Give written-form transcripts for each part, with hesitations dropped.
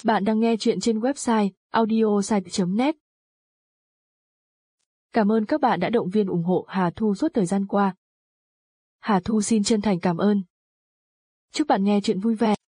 Bạn đang nghe chuyện trên website audiosite.net. Cảm ơn các bạn đã động viên ủng hộ Hà Thu suốt thời gian qua. Hà Thu xin chân thành cảm ơn. Chúc bạn nghe chuyện vui vẻ.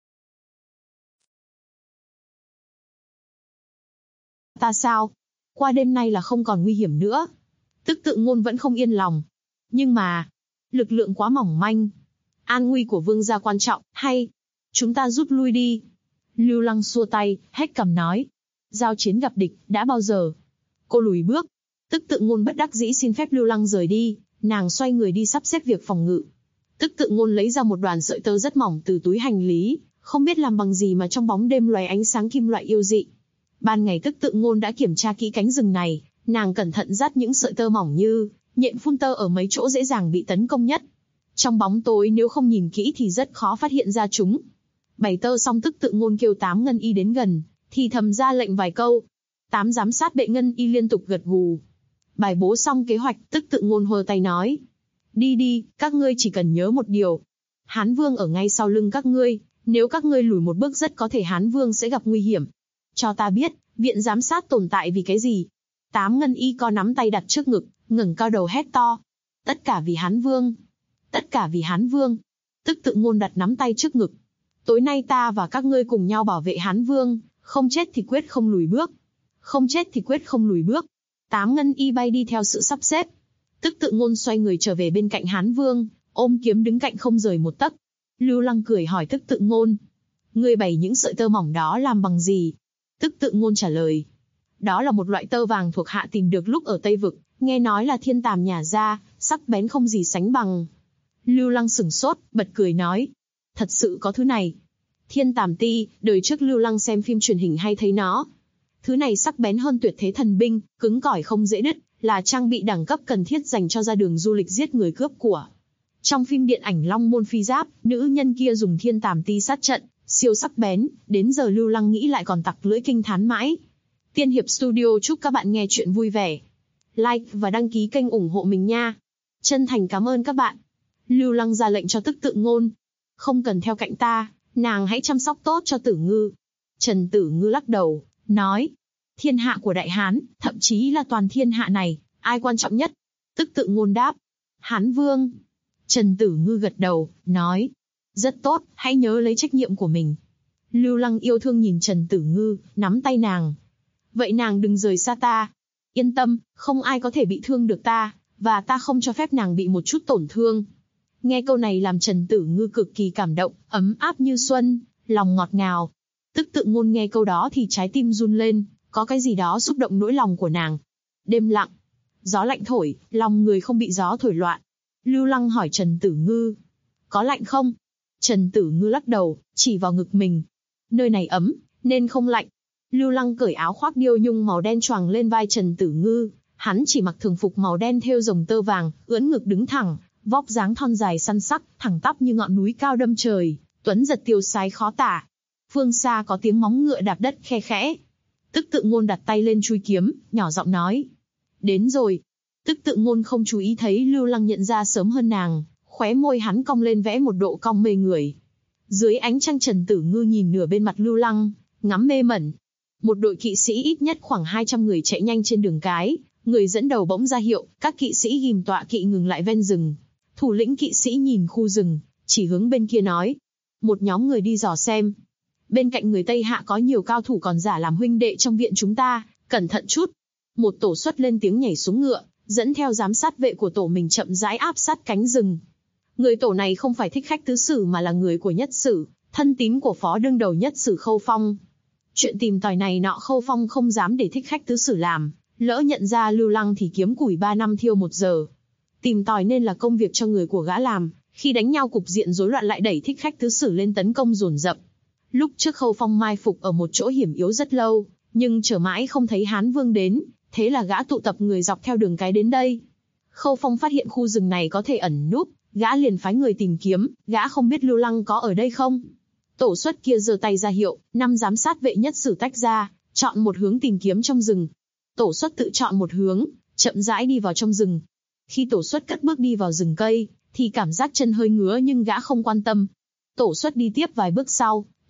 Ta sao? Qua đêm nay là không còn nguy hiểm nữa. Tức Tự Ngôn vẫn không yên lòng. Nhưng mà, lực lượng quá mỏng manh. An nguy của vương gia quan trọng, hay chúng ta rút lui đi. Lưu Lăng xua tay, hét cằm nói. Giao chiến gặp địch, đã bao giờ? Cô lùi bước. Tức Tự Ngôn bất đắc dĩ xin phép Lưu Lăng rời đi, nàng xoay người đi sắp xếp việc phòng ngự. Tức Tự Ngôn lấy ra một đoàn sợi tơ rất mỏng từ túi hành lý, không biết làm bằng gì mà trong bóng đêm lóe ánh sáng kim loại yêu dị. Ban ngày Tức Tự Ngôn đã kiểm tra kỹ cánh rừng này, nàng cẩn thận dắt những sợi tơ mỏng như nhện phun tơ ở mấy chỗ dễ dàng bị tấn công nhất. Trong bóng tối nếu không nhìn kỹ thì rất khó phát hiện ra chúng. Bày tơ xong Tức Tự Ngôn kêu 8 ngân y đến gần, thì thầm ra lệnh vài câu. 8 giám sát bệ ngân y liên tục gật gù. Bài bố xong kế hoạch, Tức Tự Ngôn hơ tay nói. Đi đi, các ngươi chỉ cần nhớ một điều. Hán Vương ở ngay sau lưng các ngươi, nếu các ngươi lùi một bước rất có thể Hán Vương sẽ gặp nguy hiểm. Cho ta biết, viện giám sát tồn tại vì cái gì? 8 ngân y co nắm tay đặt trước ngực, ngẩng cao đầu hét to. Tất cả vì Hán Vương. Tất cả vì Hán Vương. Tức Tự Ngôn đặt nắm tay trước ngực. Tối nay ta và các ngươi cùng nhau bảo vệ Hán Vương, không chết thì quyết không lùi bước. Không chết thì quyết không lùi bước. 8 ngân y bay đi theo sự sắp xếp. Tức Tự Ngôn xoay người trở về bên cạnh Hán Vương, ôm kiếm đứng cạnh không rời một tấc. Lưu Lăng cười hỏi Tức Tự Ngôn. Ngươi bày những sợi tơ mỏng đó làm bằng gì? Tức Tự Ngôn trả lời. Đó là một loại tơ vàng thuộc hạ tìm được lúc ở Tây Vực, nghe nói là thiên tàm nhả ra, sắc bén không gì sánh bằng. Lưu Lăng sửng sốt, bật cười nói. Thật sự có thứ này. Thiên tàm ti, đời trước Lưu Lăng xem phim truyền hình hay thấy nó. Thứ này sắc bén hơn tuyệt thế thần binh, cứng cỏi không dễ đứt, là trang bị đẳng cấp cần thiết dành cho ra đường du lịch giết người cướp của. Trong phim điện ảnh Long Môn Phi Giáp, nữ nhân kia dùng thiên tàm ti sát trận, siêu sắc bén, đến giờ Lưu Lăng nghĩ lại còn tặc lưỡi kinh thán mãi. Tiên Hiệp Studio chúc các bạn nghe chuyện vui vẻ. Like và đăng ký kênh ủng hộ mình nha. Chân thành cảm ơn các bạn. Lưu Lăng ra lệnh cho Tức Tự Ngôn. Không cần theo cạnh ta, nàng hãy chăm sóc tốt cho Tử Ngư. Trần Tử Ngư lắc đầu, nói. Thiên hạ của Đại Hán, thậm chí là toàn thiên hạ này, ai quan trọng nhất? Tức Tự Ngôn đáp. Hán Vương. Trần Tử Ngư gật đầu, nói. Rất tốt, hãy nhớ lấy trách nhiệm của mình. Lưu Lăng yêu thương nhìn Trần Tử Ngư, nắm tay nàng. Vậy nàng đừng rời xa ta. Yên tâm, không ai có thể bị thương được ta, và ta không cho phép nàng bị một chút tổn thương. Nghe câu này làm Trần Tử Ngư cực kỳ cảm động, ấm áp như xuân, lòng ngọt ngào. Tức Tự Ngôn nghe câu đó thì trái tim run lên, có cái gì đó xúc động nỗi lòng của nàng. Đêm lặng, gió lạnh thổi, lòng người không bị gió thổi loạn. Lưu Lăng hỏi Trần Tử Ngư, có lạnh không? Trần Tử Ngư lắc đầu, chỉ vào ngực mình. Nơi này ấm, nên không lạnh. Lưu Lăng cởi áo khoác điêu nhung màu đen choàng lên vai Trần Tử Ngư, hắn chỉ mặc thường phục màu đen thêu rồng tơ vàng, ưỡn ngực đứng thẳng, vóc dáng thon dài săn sắc, thẳng tắp như ngọn núi cao đâm trời, tuấn giật tiêu sái khó tả. Phương xa có tiếng móng ngựa đạp đất khe khẽ. Tức Tự Ngôn đặt tay lên chuôi kiếm, nhỏ giọng nói. Đến rồi. Tức Tự Ngôn không chú ý thấy Lưu Lăng nhận ra sớm hơn nàng, khóe môi hắn cong lên vẽ một độ cong mê người. Dưới ánh trăng Trần Tử Ngư nhìn nửa bên mặt Lưu Lăng, ngắm mê mẩn. Một đội kỵ sĩ ít nhất khoảng 200 người chạy nhanh trên đường cái, người dẫn đầu bỗng ra hiệu, các kỵ sĩ ghim tọa kỵ ngừng lại ven rừng. Thủ lĩnh kỵ sĩ nhìn khu rừng, chỉ hướng bên kia nói. Một nhóm người đi dò xem. Bên cạnh người Tây Hạ có nhiều cao thủ còn giả làm huynh đệ trong viện chúng ta, cẩn thận chút. Một tổ xuất lên tiếng nhảy xuống ngựa, dẫn theo giám sát vệ của tổ mình chậm rãi áp sát cánh rừng. Người tổ này không phải thích khách tứ sử mà là người của Nhất Sử, thân tín của phó đương đầu Nhất Sử Khâu Phong. Chuyện tìm tòi này nọ Khâu Phong không dám để thích khách tứ sử làm, lỡ nhận ra Lưu Lăng thì kiếm củi 3 năm thiêu 1 giờ. Tìm tòi nên là công việc cho người của gã làm, khi đánh nhau cục diện rối loạn lại đẩy thích khách tứ sử lên tấn công dồn dập. Lúc trước Khâu Phong mai phục ở một chỗ hiểm yếu rất lâu, nhưng chờ mãi không thấy Hán Vương đến, thế là gã tụ tập người dọc theo đường cái đến đây. Khâu Phong phát hiện khu rừng này có thể ẩn núp, gã liền phái người tìm kiếm, gã không biết Lưu Lăng có ở đây không. Tổ xuất kia giơ tay ra hiệu, 5 giám sát vệ Nhất Sử tách ra, chọn một hướng tìm kiếm trong rừng. Tổ xuất tự chọn một hướng, chậm rãi đi vào trong rừng. Khi tổ xuất cất bước đi vào rừng cây, thì cảm giác chân hơi ngứa nhưng gã không quan tâm. Tổ xuất đi tiếp vài bước sau,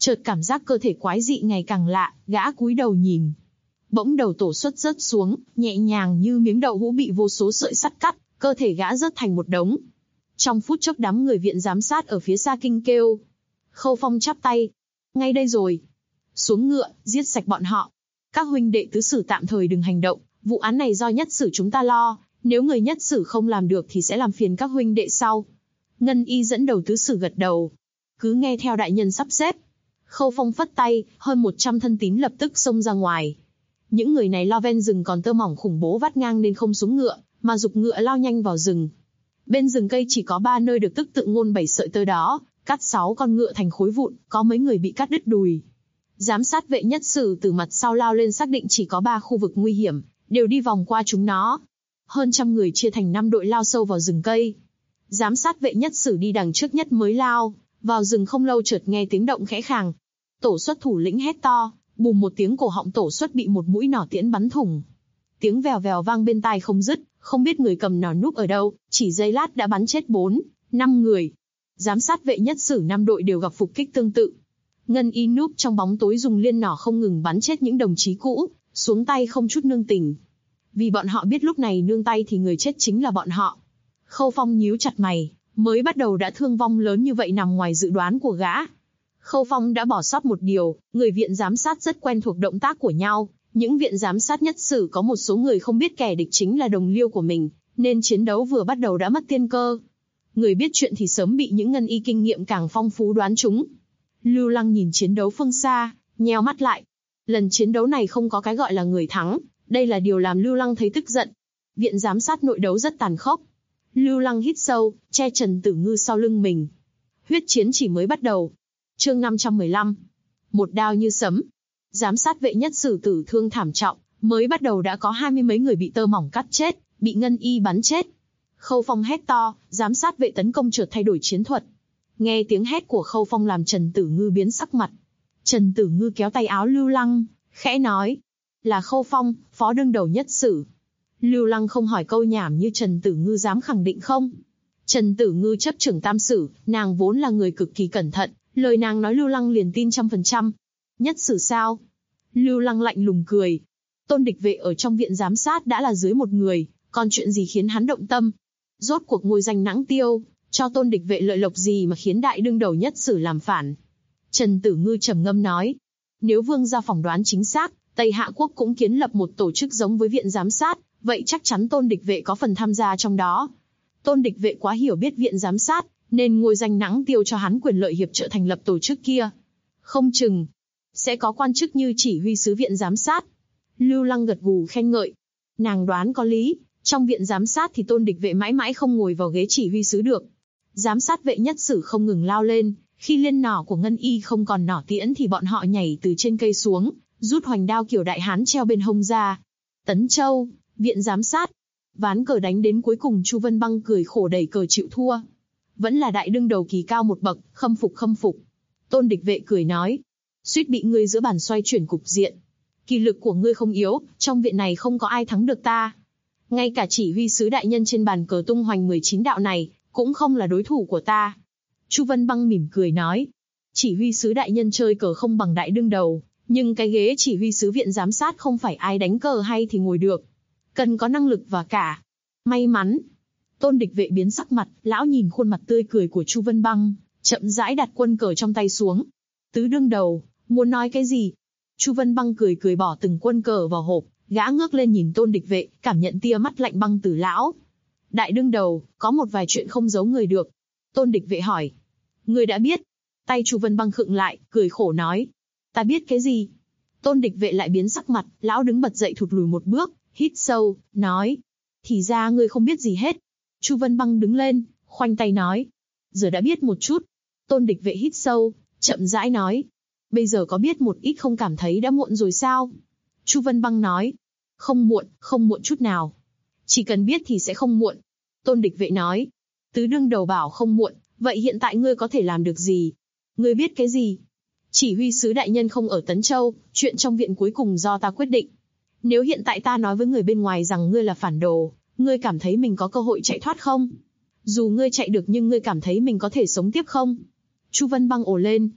Chợt cảm giác cơ thể quái dị ngày càng lạ, gã cúi đầu nhìn. Bỗng đầu Tổ Xuất rớt xuống, nhẹ nhàng như miếng đậu hũ bị vô số sợi sắt cắt, cơ thể gã rớt thành một đống. Trong phút chốc đám người viện giám sát ở phía xa kinh kêu. Khâu Phong chắp tay. Ngay đây rồi. Xuống ngựa, giết sạch bọn họ. Các huynh đệ tứ sử tạm thời đừng hành động, vụ án này do nhất sử chúng ta lo, nếu người nhất sử không làm được thì sẽ làm phiền các huynh đệ sau. Ngân Y dẫn đầu tứ sử gật đầu. Cứ nghe theo đại nhân sắp xếp. Khâu Phong phất tay, hơn 100 thân tín lập tức xông ra ngoài. Những người này lo ven rừng còn tơ mỏng khủng bố vắt ngang nên không xuống ngựa, mà giục ngựa lao nhanh vào rừng. Bên rừng cây chỉ có 3 nơi được tức tự ngôn 7 sợi tơ đó, cắt 6 con ngựa thành khối vụn, có mấy người bị cắt đứt đùi. Giám sát vệ nhất sử từ mặt sau lao lên xác định chỉ có 3 khu vực nguy hiểm, đều đi vòng qua chúng nó. Hơn trăm người chia thành 5 đội lao sâu vào rừng cây. Giám sát vệ nhất sử đi đằng trước nhất mới lao, vào rừng không lâu chợt nghe tiếng động khẽ khàng. Tổ Xuất thủ lĩnh hét to, bùm một tiếng cổ họng Tổ Xuất bị một mũi nỏ tiễn bắn thủng. Tiếng vèo vèo vang bên tai không dứt, không biết người cầm nỏ núp ở đâu, chỉ giây lát đã bắn chết 4-5 người. Giám sát vệ nhất sử 5 đội đều gặp phục kích tương tự. Ngân Y núp trong bóng tối dùng liên nỏ không ngừng bắn chết những đồng chí cũ, xuống tay không chút nương tình. Vì bọn họ biết lúc này nương tay thì người chết chính là bọn họ. Khâu Phong nhíu chặt mày, mới bắt đầu đã thương vong lớn như vậy nằm ngoài dự đoán của gã. Khâu Phong đã bỏ sót một điều, người viện giám sát rất quen thuộc động tác của nhau. Những viện giám sát nhất sử có một số người không biết kẻ địch chính là đồng liêu của mình, nên chiến đấu vừa bắt đầu đã mất tiên cơ. Người biết chuyện thì sớm bị những Ngân Y kinh nghiệm càng phong phú đoán trúng. Lưu Lăng nhìn chiến đấu phương xa, nheo mắt lại. Lần chiến đấu này không có cái gọi là người thắng, đây là điều làm Lưu Lăng thấy tức giận. Viện giám sát nội đấu rất tàn khốc. Lưu Lăng hít sâu, che Trần Tử Ngư sau lưng mình. Huyết chiến chỉ mới bắt đầu. Chương 515. Một đao như sấm. Giám sát vệ nhất sử tử thương thảm trọng, mới bắt đầu đã có 20 mấy người bị tơ mỏng cắt chết, bị Ngân Y bắn chết. Khâu Phong hét to, giám sát vệ tấn công chợt thay đổi chiến thuật. Nghe tiếng hét của Khâu Phong làm Trần Tử Ngư biến sắc mặt. Trần Tử Ngư kéo tay áo Lưu Lăng, khẽ nói. Là Khâu Phong, phó đương đầu nhất sử. Lưu Lăng không hỏi câu nhảm như Trần Tử Ngư dám khẳng định không. Trần Tử Ngư chấp trưởng tam sử, nàng vốn là người cực kỳ cẩn thận, lời nàng nói Lưu Lăng liền tin 100%. Nhất sử sao? Lưu Lăng lạnh lùng cười. Tôn Địch Vệ ở trong viện giám sát đã là dưới 1 người, còn chuyện gì khiến hắn động tâm? Rốt cuộc ngôi danh nãng tiêu, cho Tôn Địch Vệ lợi lộc gì mà khiến đại đương đầu nhất sử làm phản? Trần Tử Ngư trầm ngâm nói. Nếu vương gia phỏng đoán chính xác, Tây Hạ Quốc cũng kiến lập một tổ chức giống với viện giám sát, vậy chắc chắn Tôn Địch Vệ có phần tham gia trong đó. Tôn Địch Vệ quá hiểu biết viện giám sát, nên ngôi danh nãng tiêu cho hắn quyền lợi hiệp trợ thành lập tổ chức kia. Không chừng sẽ có quan chức như chỉ huy sứ viện giám sát. Lưu Lăng gật gù khen ngợi. Nàng đoán có lý, trong viện giám sát thì Tôn Địch Vệ mãi mãi không ngồi vào ghế chỉ huy sứ được. Giám sát vệ nhất sử không ngừng lao lên, khi liên nỏ của Ngân Y không còn nỏ tiễn thì bọn họ nhảy từ trên cây xuống, rút hoành đao kiểu đại hán treo bên hông ra. Tấn Châu, viện giám sát. Ván cờ đánh đến cuối cùng Chu Vân Băng cười khổ đẩy cờ chịu thua. Vẫn là đại đương đầu kỳ cao một bậc, khâm phục khâm phục. Tôn Địch Vệ cười nói. Suýt bị ngươi giữa bàn xoay chuyển cục diện. Kỳ lực của ngươi không yếu, trong viện này không có ai thắng được ta. Ngay cả chỉ huy sứ đại nhân trên bàn cờ tung hoành 19 đạo này, cũng không là đối thủ của ta. Chu Vân Băng mỉm cười nói. Chỉ huy sứ đại nhân chơi cờ không bằng đại đương đầu, nhưng cái ghế chỉ huy sứ viện giám sát không phải ai đánh cờ hay thì ngồi được. Cần có năng lực và cả may mắn. Tôn Địch Vệ biến sắc mặt, lão nhìn khuôn mặt tươi cười của Chu Vân Băng, chậm rãi đặt quân cờ trong tay xuống. Tứ đương đầu, muốn nói cái gì? Chu Vân Băng cười cười bỏ từng quân cờ vào hộp, gã ngước lên nhìn Tôn Địch Vệ, cảm nhận tia mắt lạnh băng từ lão. Đại đương đầu, có một vài chuyện không giấu người được. Tôn Địch Vệ hỏi. Người đã biết. Tay Chu Vân Băng khựng lại, cười khổ nói. Ta biết cái gì? Tôn Địch Vệ lại biến sắc mặt, lão đứng bật dậy thụt lùi một bước, hít sâu, nói. Thì ra ngươi không biết gì hết. Chu Vân Băng đứng lên, khoanh tay nói. Giờ đã biết một chút. Tôn Địch Vệ hít sâu, chậm rãi nói. Bây giờ có biết một ít không cảm thấy đã muộn rồi sao? Chu Vân Băng nói. Không muộn chút nào. Chỉ cần biết thì sẽ không muộn. Tôn Địch Vệ nói. Tứ đương đầu bảo không muộn, vậy hiện tại ngươi có thể làm được gì? Ngươi biết cái gì? Chỉ huy sứ đại nhân không ở Tấn Châu, chuyện trong viện cuối cùng do ta quyết định. Nếu hiện tại ta nói với người bên ngoài rằng ngươi là phản đồ, ngươi cảm thấy mình có cơ hội chạy thoát không? Dù ngươi chạy được nhưng ngươi cảm thấy mình có thể sống tiếp không? Chu Vân Băng ồ lên.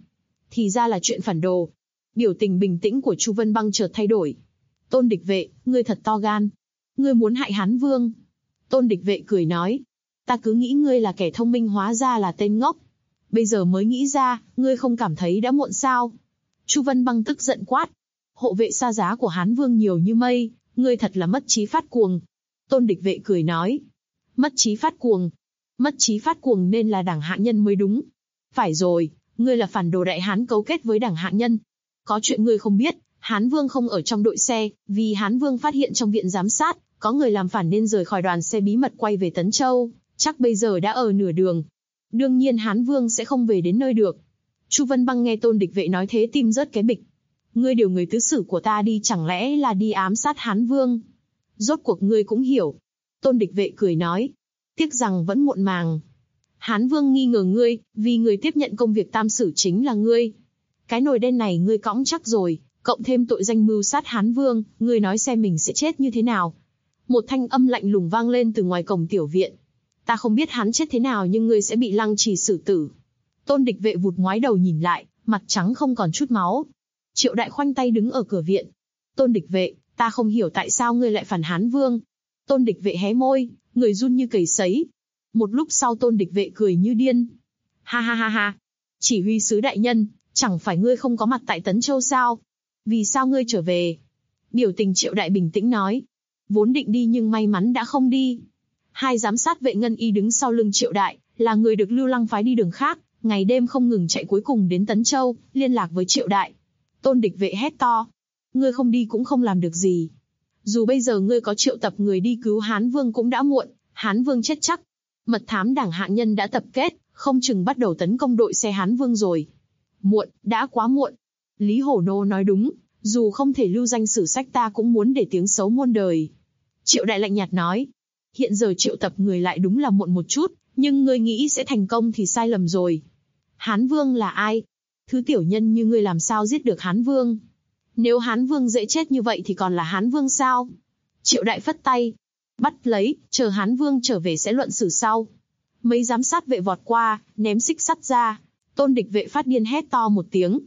Thì ra là chuyện phản đồ. Biểu tình bình tĩnh của Chu Vân Băng chợt thay đổi. Tôn địch vệ, ngươi thật to gan. Ngươi muốn hại Hán Vương. Tôn địch vệ cười nói. Ta cứ nghĩ ngươi là kẻ thông minh hóa ra là tên ngốc. Bây giờ mới nghĩ ra, ngươi không cảm thấy đã muộn sao? Chu Vân Băng tức giận quát. Hộ vệ xa giá của Hán Vương nhiều như mây, ngươi thật là mất trí phát cuồng. Tôn địch vệ cười nói. Mất trí phát cuồng. Mất trí phát cuồng nên là đảng hạ nhân mới đúng. Phải rồi, ngươi là phản đồ Đại Hán cấu kết với đảng hạ nhân. Có chuyện ngươi không biết, Hán Vương không ở trong đội xe, vì Hán Vương phát hiện trong viện giám sát, có người làm phản nên rời khỏi đoàn xe bí mật quay về Tấn Châu, chắc bây giờ đã ở nửa đường. Đương nhiên Hán Vương sẽ không về đến nơi được. Chu Vân Băng nghe Tôn địch vệ nói thế tim rớt cái bịch. Ngươi điều người tứ xử của ta đi chẳng lẽ là đi ám sát Hán Vương? Rốt cuộc ngươi cũng hiểu. Tôn địch vệ cười nói. Tiếc rằng vẫn muộn màng. Hán Vương nghi ngờ ngươi, vì người tiếp nhận công việc tam xử chính là ngươi. Cái nồi đen này ngươi cõng chắc rồi, cộng thêm tội danh mưu sát Hán Vương, ngươi nói xem mình sẽ chết như thế nào. Một thanh âm lạnh lùng vang lên từ ngoài cổng tiểu viện. Ta không biết hắn chết thế nào nhưng ngươi sẽ bị lăng trì xử tử. Tôn địch vệ vụt ngoái đầu nhìn lại, mặt trắng không còn chút máu. Triệu Đại khoanh tay đứng ở cửa viện. Tôn địch vệ, ta không hiểu tại sao ngươi lại phản Hán Vương. Tôn địch vệ hé môi, người run như cầy sấy. Một lúc sau Tôn địch vệ cười như điên. Ha ha ha ha. Chỉ huy sứ đại nhân, chẳng phải ngươi không có mặt tại Tấn Châu sao? Vì sao ngươi trở về? Biểu tình Triệu Đại bình tĩnh nói. Vốn định đi nhưng may mắn đã không đi. Hai giám sát vệ ngân y đứng sau lưng Triệu Đại, là người được Lưu Lăng phái đi đường khác, ngày đêm không ngừng chạy cuối cùng đến Tấn Châu, liên lạc với Triệu Đại. Tôn địch vệ hét to. Ngươi không đi cũng không làm được gì. Dù bây giờ ngươi có triệu tập người đi cứu Hán Vương cũng đã muộn, Hán Vương chết chắc. Mật thám đảng hạ nhân đã tập kết, không chừng bắt đầu tấn công đội xe Hán Vương rồi. Muộn, đã quá muộn. Lý Hổ Nô nói đúng, dù không thể lưu danh sử sách ta cũng muốn để tiếng xấu muôn đời. Triệu Đại lạnh nhạt nói. Hiện giờ triệu tập người lại đúng là muộn một chút, nhưng ngươi nghĩ sẽ thành công thì sai lầm rồi. Hán Vương là ai? Thứ tiểu nhân như ngươi làm sao giết được Hán Vương? Nếu Hán Vương dễ chết như vậy thì còn là Hán Vương sao? Triệu Đại phất tay. Bắt lấy, chờ Hán Vương trở về sẽ luận xử sau. Mấy giám sát vệ vọt qua, ném xích sắt ra. Tôn địch vệ phát điên hét to một tiếng.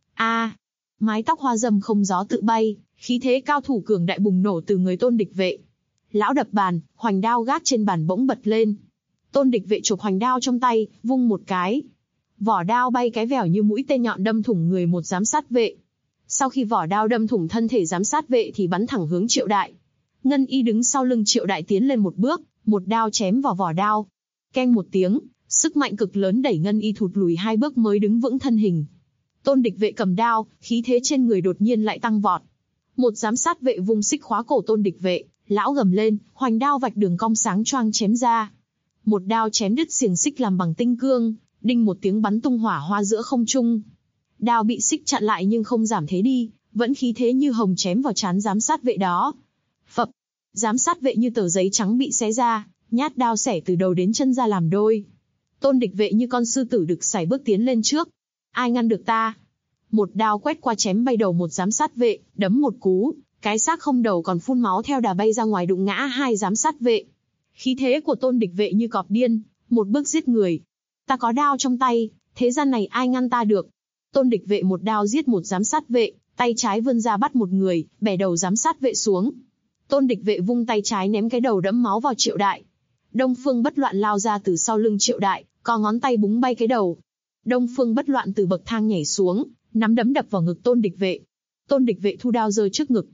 A! Mái tóc hoa râm không gió tự bay, khí thế cao thủ cường đại bùng nổ từ người Tôn địch vệ. Lão đập bàn, hoành đao gác trên bàn bỗng bật lên. Tôn địch vệ chụp hoành đao trong tay, vung một cái. Vỏ đao bay cái vèo như mũi tên nhọn đâm thủng người một giám sát vệ. Sau khi vỏ đao đâm thủng thân thể giám sát vệ thì bắn thẳng hướng Triệu Đại. Ngân y đứng sau lưng Triệu Đại tiến lên một bước, một đao chém vào vỏ đao. Keng một tiếng, sức mạnh cực lớn đẩy Ngân y thụt lùi 2 bước mới đứng vững thân hình. Tôn địch vệ cầm đao, khí thế trên người đột nhiên lại tăng vọt. Một giám sát vệ vung xích khóa cổ Tôn địch vệ, lão gầm lên, hoành đao vạch đường cong sáng choang chém ra. Một đao chém đứt xiềng xích làm bằng tinh cương, đinh một tiếng bắn tung hỏa hoa giữa không trung. Đao bị xích chặn lại nhưng không giảm thế đi, vẫn khí thế như hồng chém vào trán giám sát vệ đó. Phập, giám sát vệ như tờ giấy trắng bị xé ra, nhát đao xẻ từ đầu đến chân ra làm đôi. Tôn địch vệ như con sư tử đực sải bước tiến lên trước. Ai ngăn được ta? Một đao quét qua chém bay đầu một giám sát vệ, đấm một cú, cái xác không đầu còn phun máu theo đà bay ra ngoài đụng ngã hai giám sát vệ. Khí thế của Tôn địch vệ như cọp điên, một bước giết người. Ta có đao trong tay, thế gian này ai ngăn ta được? Tôn địch vệ một đao giết một giám sát vệ, tay trái vươn ra bắt một người, bẻ đầu giám sát vệ xuống. Tôn địch vệ vung tay trái ném cái đầu đẫm máu vào Triệu Đại. Đông Phương Bất Loạn lao ra từ sau lưng Triệu Đại, có ngón tay búng bay cái đầu. Đông Phương Bất Loạn từ bậc thang nhảy xuống, nắm đấm đập vào ngực Tôn địch vệ. Tôn địch vệ thu đao giơ trước ngực.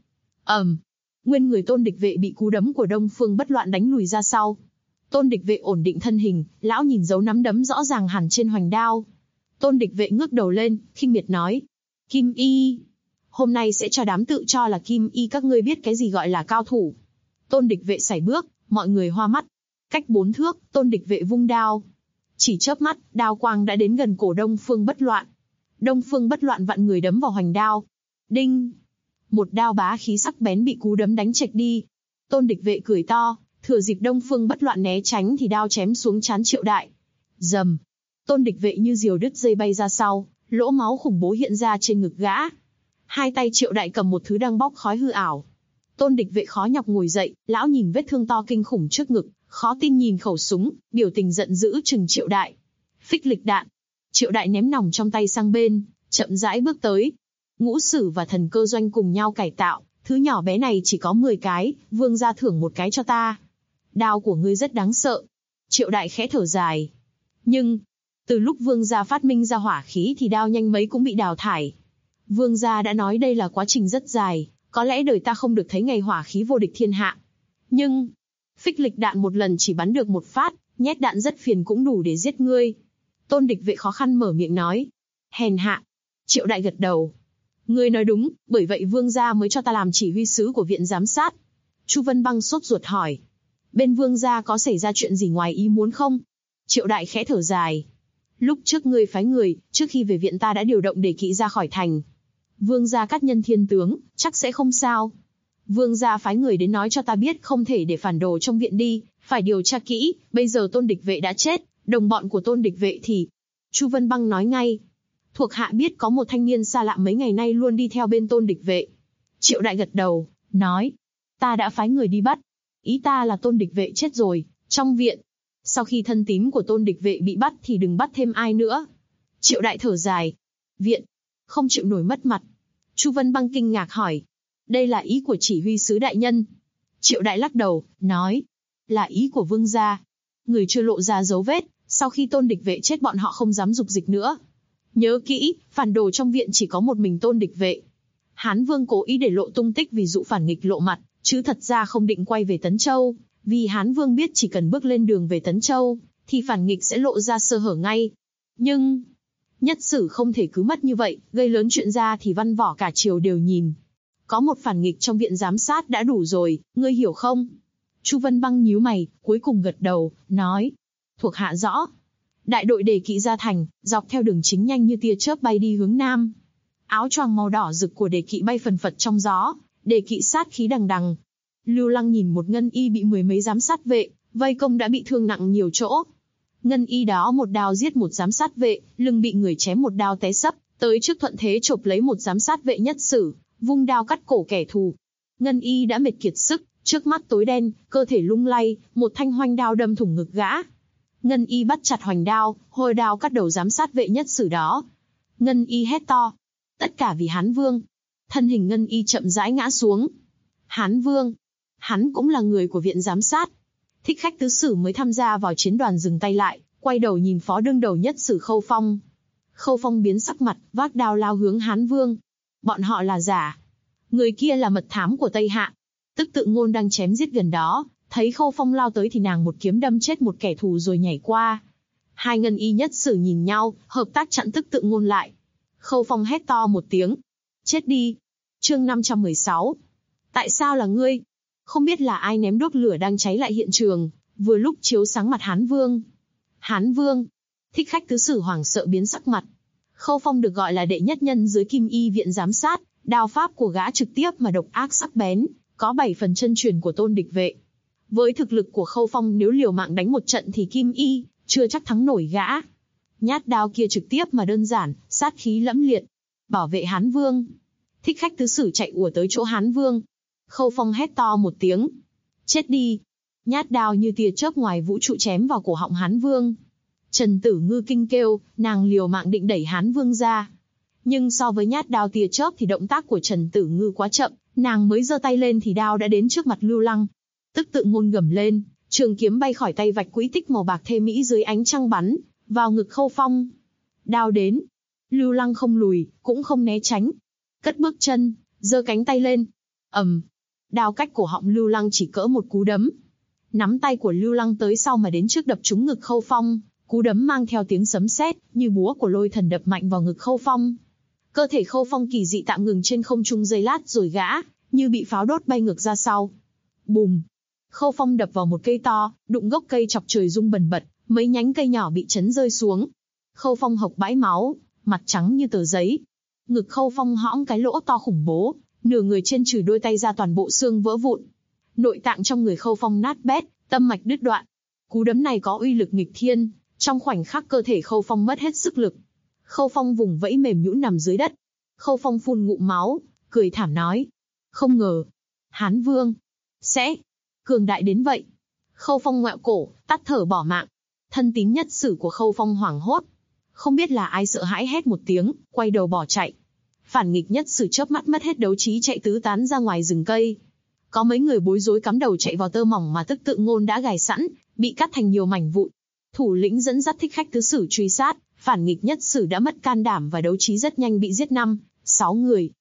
Nguyên người Tôn địch vệ bị cú đấm của Đông Phương Bất Loạn đánh lùi ra sau. Tôn địch vệ ổn định thân hình, lão nhìn dấu nắm đấm rõ ràng hẳn trên hoành đao. Tôn địch vệ ngước đầu lên, khinh miệt nói. Kim y. Hôm nay sẽ cho đám tự cho là Kim y các ngươi biết cái gì gọi là cao thủ. Tôn địch vệ sải bước, mọi người hoa mắt. Cách 4 thước, Tôn địch vệ vung đao. Chỉ chớp mắt, đao quang đã đến gần cổ Đông Phương Bất Loạn. Đông Phương Bất Loạn vặn người đấm vào hoành đao. Đinh! Một đao bá khí sắc bén bị cú đấm đánh chệch đi. Tôn địch vệ cười to, thừa dịp Đông Phương Bất Loạn né tránh thì đao chém xuống trán Triệu Đại. Rầm! Tôn địch vệ như diều đứt dây bay ra sau, lỗ máu khủng bố hiện ra trên ngực gã. Hai tay Triệu Đại cầm một thứ đang bốc khói hư ảo. Tôn địch vệ khó nhọc ngồi dậy, lão nhìn vết thương to kinh khủng trước ngực, khó tin nhìn khẩu súng, biểu tình giận dữ chừng Triệu Đại. Phích lịch đạn. Triệu Đại ném nòng trong tay sang bên, chậm rãi bước tới. Ngũ sử và thần cơ doanh cùng nhau cải tạo, thứ nhỏ bé này chỉ có 10 cái, vương gia thưởng một cái cho ta. Đao của ngươi rất đáng sợ. Triệu Đại khẽ thở dài. Nhưng, từ lúc vương gia phát minh ra hỏa khí thì đao nhanh mấy cũng bị đào thải. Vương gia đã nói đây là quá trình rất dài, có lẽ đời ta không được thấy ngày hỏa khí vô địch thiên hạ. Nhưng, phích lịch đạn một lần chỉ bắn được một phát, nhét đạn rất phiền cũng đủ để giết ngươi. Tôn Địch Vệ khó khăn mở miệng nói. Hèn hạ. Triệu Đại gật đầu. Ngươi nói đúng, bởi vậy vương gia mới cho ta làm chỉ huy sứ của viện giám sát. Chu Vân Băng sốt ruột hỏi. Bên vương gia có xảy ra chuyện gì ngoài ý muốn không? Triệu Đại khẽ thở dài. Lúc trước ngươi phái người, trước khi về viện ta đã điều động đề kỵ ra khỏi thành. Vương gia cát nhân thiên tướng, chắc sẽ không sao. Vương gia phái người đến nói cho ta biết không thể để phản đồ trong viện đi, phải điều tra kỹ, bây giờ Tôn Địch Vệ đã chết, đồng bọn của Tôn Địch Vệ thì... Chu Vân Băng nói ngay. Thuộc hạ biết có một thanh niên xa lạ mấy ngày nay luôn đi theo bên Tôn Địch Vệ. Triệu Đại gật đầu, nói. Ta đã phái người đi bắt. Ý ta là Tôn Địch Vệ chết rồi, trong viện. Sau khi thân tín của Tôn Địch Vệ bị bắt thì đừng bắt thêm ai nữa. Triệu Đại thở dài. Viện, không chịu nổi mất mặt. Chu Vân Băng kinh ngạc hỏi. Đây là ý của chỉ huy sứ đại nhân. Triệu Đại lắc đầu, nói. Là ý của vương gia. Người chưa lộ ra dấu vết, sau khi Tôn Địch Vệ chết bọn họ không dám dục dịch nữa. Nhớ kỹ, phản đồ trong viện chỉ có một mình Tôn Địch Vệ. Hán Vương cố ý để lộ tung tích vì dụ phản nghịch lộ mặt, chứ thật ra không định quay về Tấn Châu, vì Hán Vương biết chỉ cần bước lên đường về Tấn Châu, thì phản nghịch sẽ lộ ra sơ hở ngay. Nhưng, nhất sử không thể cứ mất như vậy, gây lớn chuyện ra thì văn võ cả triều đều nhìn. Có một phản nghịch trong viện giám sát đã đủ rồi, ngươi hiểu không? Chu Vân Băng nhíu mày, cuối cùng gật đầu, nói. Thuộc hạ rõ. Đại đội đề kỵ ra thành, dọc theo đường chính nhanh như tia chớp bay đi hướng nam. Áo choàng màu đỏ rực của đề kỵ bay phần phật trong gió, đề kỵ sát khí đằng đằng. Lưu Lăng nhìn một ngân y bị mười mấy giám sát vệ, vây công đã bị thương nặng nhiều chỗ. Ngân y đó một đao giết một giám sát vệ, lưng bị người chém một đao té sấp, tới trước thuận thế chộp lấy một giám sát vệ nhất sử, vung đao cắt cổ kẻ thù. Ngân y đã mệt kiệt sức, trước mắt tối đen, cơ thể lung lay, một thanh hoành đao đâm thủng ngực gã. Ngân y bắt chặt hoành đao, hôi đao cắt đầu giám sát vệ nhất sử đó. Ngân y hét to. Tất cả vì Hán Vương. Thân hình Ngân y chậm rãi ngã xuống. Hán Vương. Hắn cũng là người của viện giám sát. Thích Khách tứ sử mới tham gia vào chiến đoàn dừng tay lại, quay đầu nhìn phó đương đầu nhất sử Khâu Phong. Khâu Phong biến sắc mặt, vác đao lao hướng Hán Vương. Bọn họ là giả. Người kia là mật thám của Tây Hạ. Tức Tự Ngôn đang chém giết gần đó, thấy Khâu Phong lao tới thì nàng một kiếm đâm chết một kẻ thù rồi nhảy qua. Hai ngân y nhất sử nhìn nhau, hợp tác chặn Tức Tự Ngôn lại. Khâu Phong hét to một tiếng. Chết đi. Chương 516. Tại sao là ngươi? Không biết là ai ném đốt lửa đang cháy lại hiện trường, vừa lúc chiếu sáng mặt Hán Vương. Hán Vương. Thích Khách tứ sử hoảng sợ biến sắc mặt. Khâu Phong được gọi là đệ nhất nhân dưới Kim Y viện giám sát, đao pháp của gã trực tiếp mà độc ác sắc bén, có 7 phần chân truyền của Tôn Địch Vệ. Với thực lực của Khâu Phong nếu liều mạng đánh một trận thì Kim Y chưa chắc thắng nổi gã. Nhát đao kia trực tiếp mà đơn giản, sát khí lẫm liệt. Bảo vệ Hán Vương. Thích Khách tứ sử chạy ùa tới chỗ Hán Vương. Khâu Phong hét to một tiếng. Chết đi. Nhát đao như tia chớp ngoài vũ trụ chém vào cổ họng Hán Vương. Trần Tử Ngư kinh kêu, nàng liều mạng định đẩy Hán Vương ra. Nhưng so với nhát đao tia chớp thì động tác của Trần Tử Ngư quá chậm, nàng mới giơ tay lên thì đao đã đến trước mặt Lưu Lăng. Tức Tự Ngôn gầm lên, trường kiếm bay khỏi tay vạch quỹ tích màu bạc thê mỹ dưới ánh trăng bắn vào ngực Khâu Phong. Đao đến, Lưu Lăng không lùi, cũng không né tránh, cất bước chân, giơ cánh tay lên. Đao cách cổ họng Lưu Lăng chỉ cỡ một cú đấm. Nắm tay của Lưu Lăng tới sau mà đến trước đập trúng ngực Khâu Phong, cú đấm mang theo tiếng sấm sét, như búa của lôi thần đập mạnh vào ngực Khâu Phong. Cơ thể Khâu Phong kỳ dị tạm ngừng trên không trung giây lát rồi gã, như bị pháo đốt bay ngược ra sau. Bùm! Khâu Phong đập vào một cây to, đụng gốc cây chọc trời rung bần bật, mấy nhánh cây nhỏ bị chấn rơi xuống. Khâu Phong hộc bãi máu, mặt trắng như tờ giấy. Ngực Khâu Phong hõm cái lỗ to khủng bố, nửa người trên trừ đôi tay ra toàn bộ xương vỡ vụn. Nội tạng trong người Khâu Phong nát bét, tâm mạch đứt đoạn. Cú đấm này có uy lực nghịch thiên, trong khoảnh khắc cơ thể Khâu Phong mất hết sức lực. Khâu Phong vùng vẫy mềm nhũn nằm dưới đất. Khâu Phong phun ngụm máu, cười thảm nói. Không ngờ, Hán Vương sẽ cường đại đến vậy. Khâu Phong ngoẹo cổ, tắt thở bỏ mạng. Thân tín nhất sử của Khâu Phong hoảng hốt. Không biết là ai sợ hãi hét một tiếng, quay đầu bỏ chạy. Phản nghịch nhất sử chớp mắt mất hết đấu trí chạy tứ tán ra ngoài rừng cây. Có mấy người bối rối cắm đầu chạy vào tơ mỏng mà Tức Tự Ngôn đã gài sẵn, bị cắt thành nhiều mảnh vụn. Thủ lĩnh dẫn dắt thích khách tứ sử truy sát, phản nghịch nhất sử đã mất can đảm và đấu trí rất nhanh bị giết 5-6 người.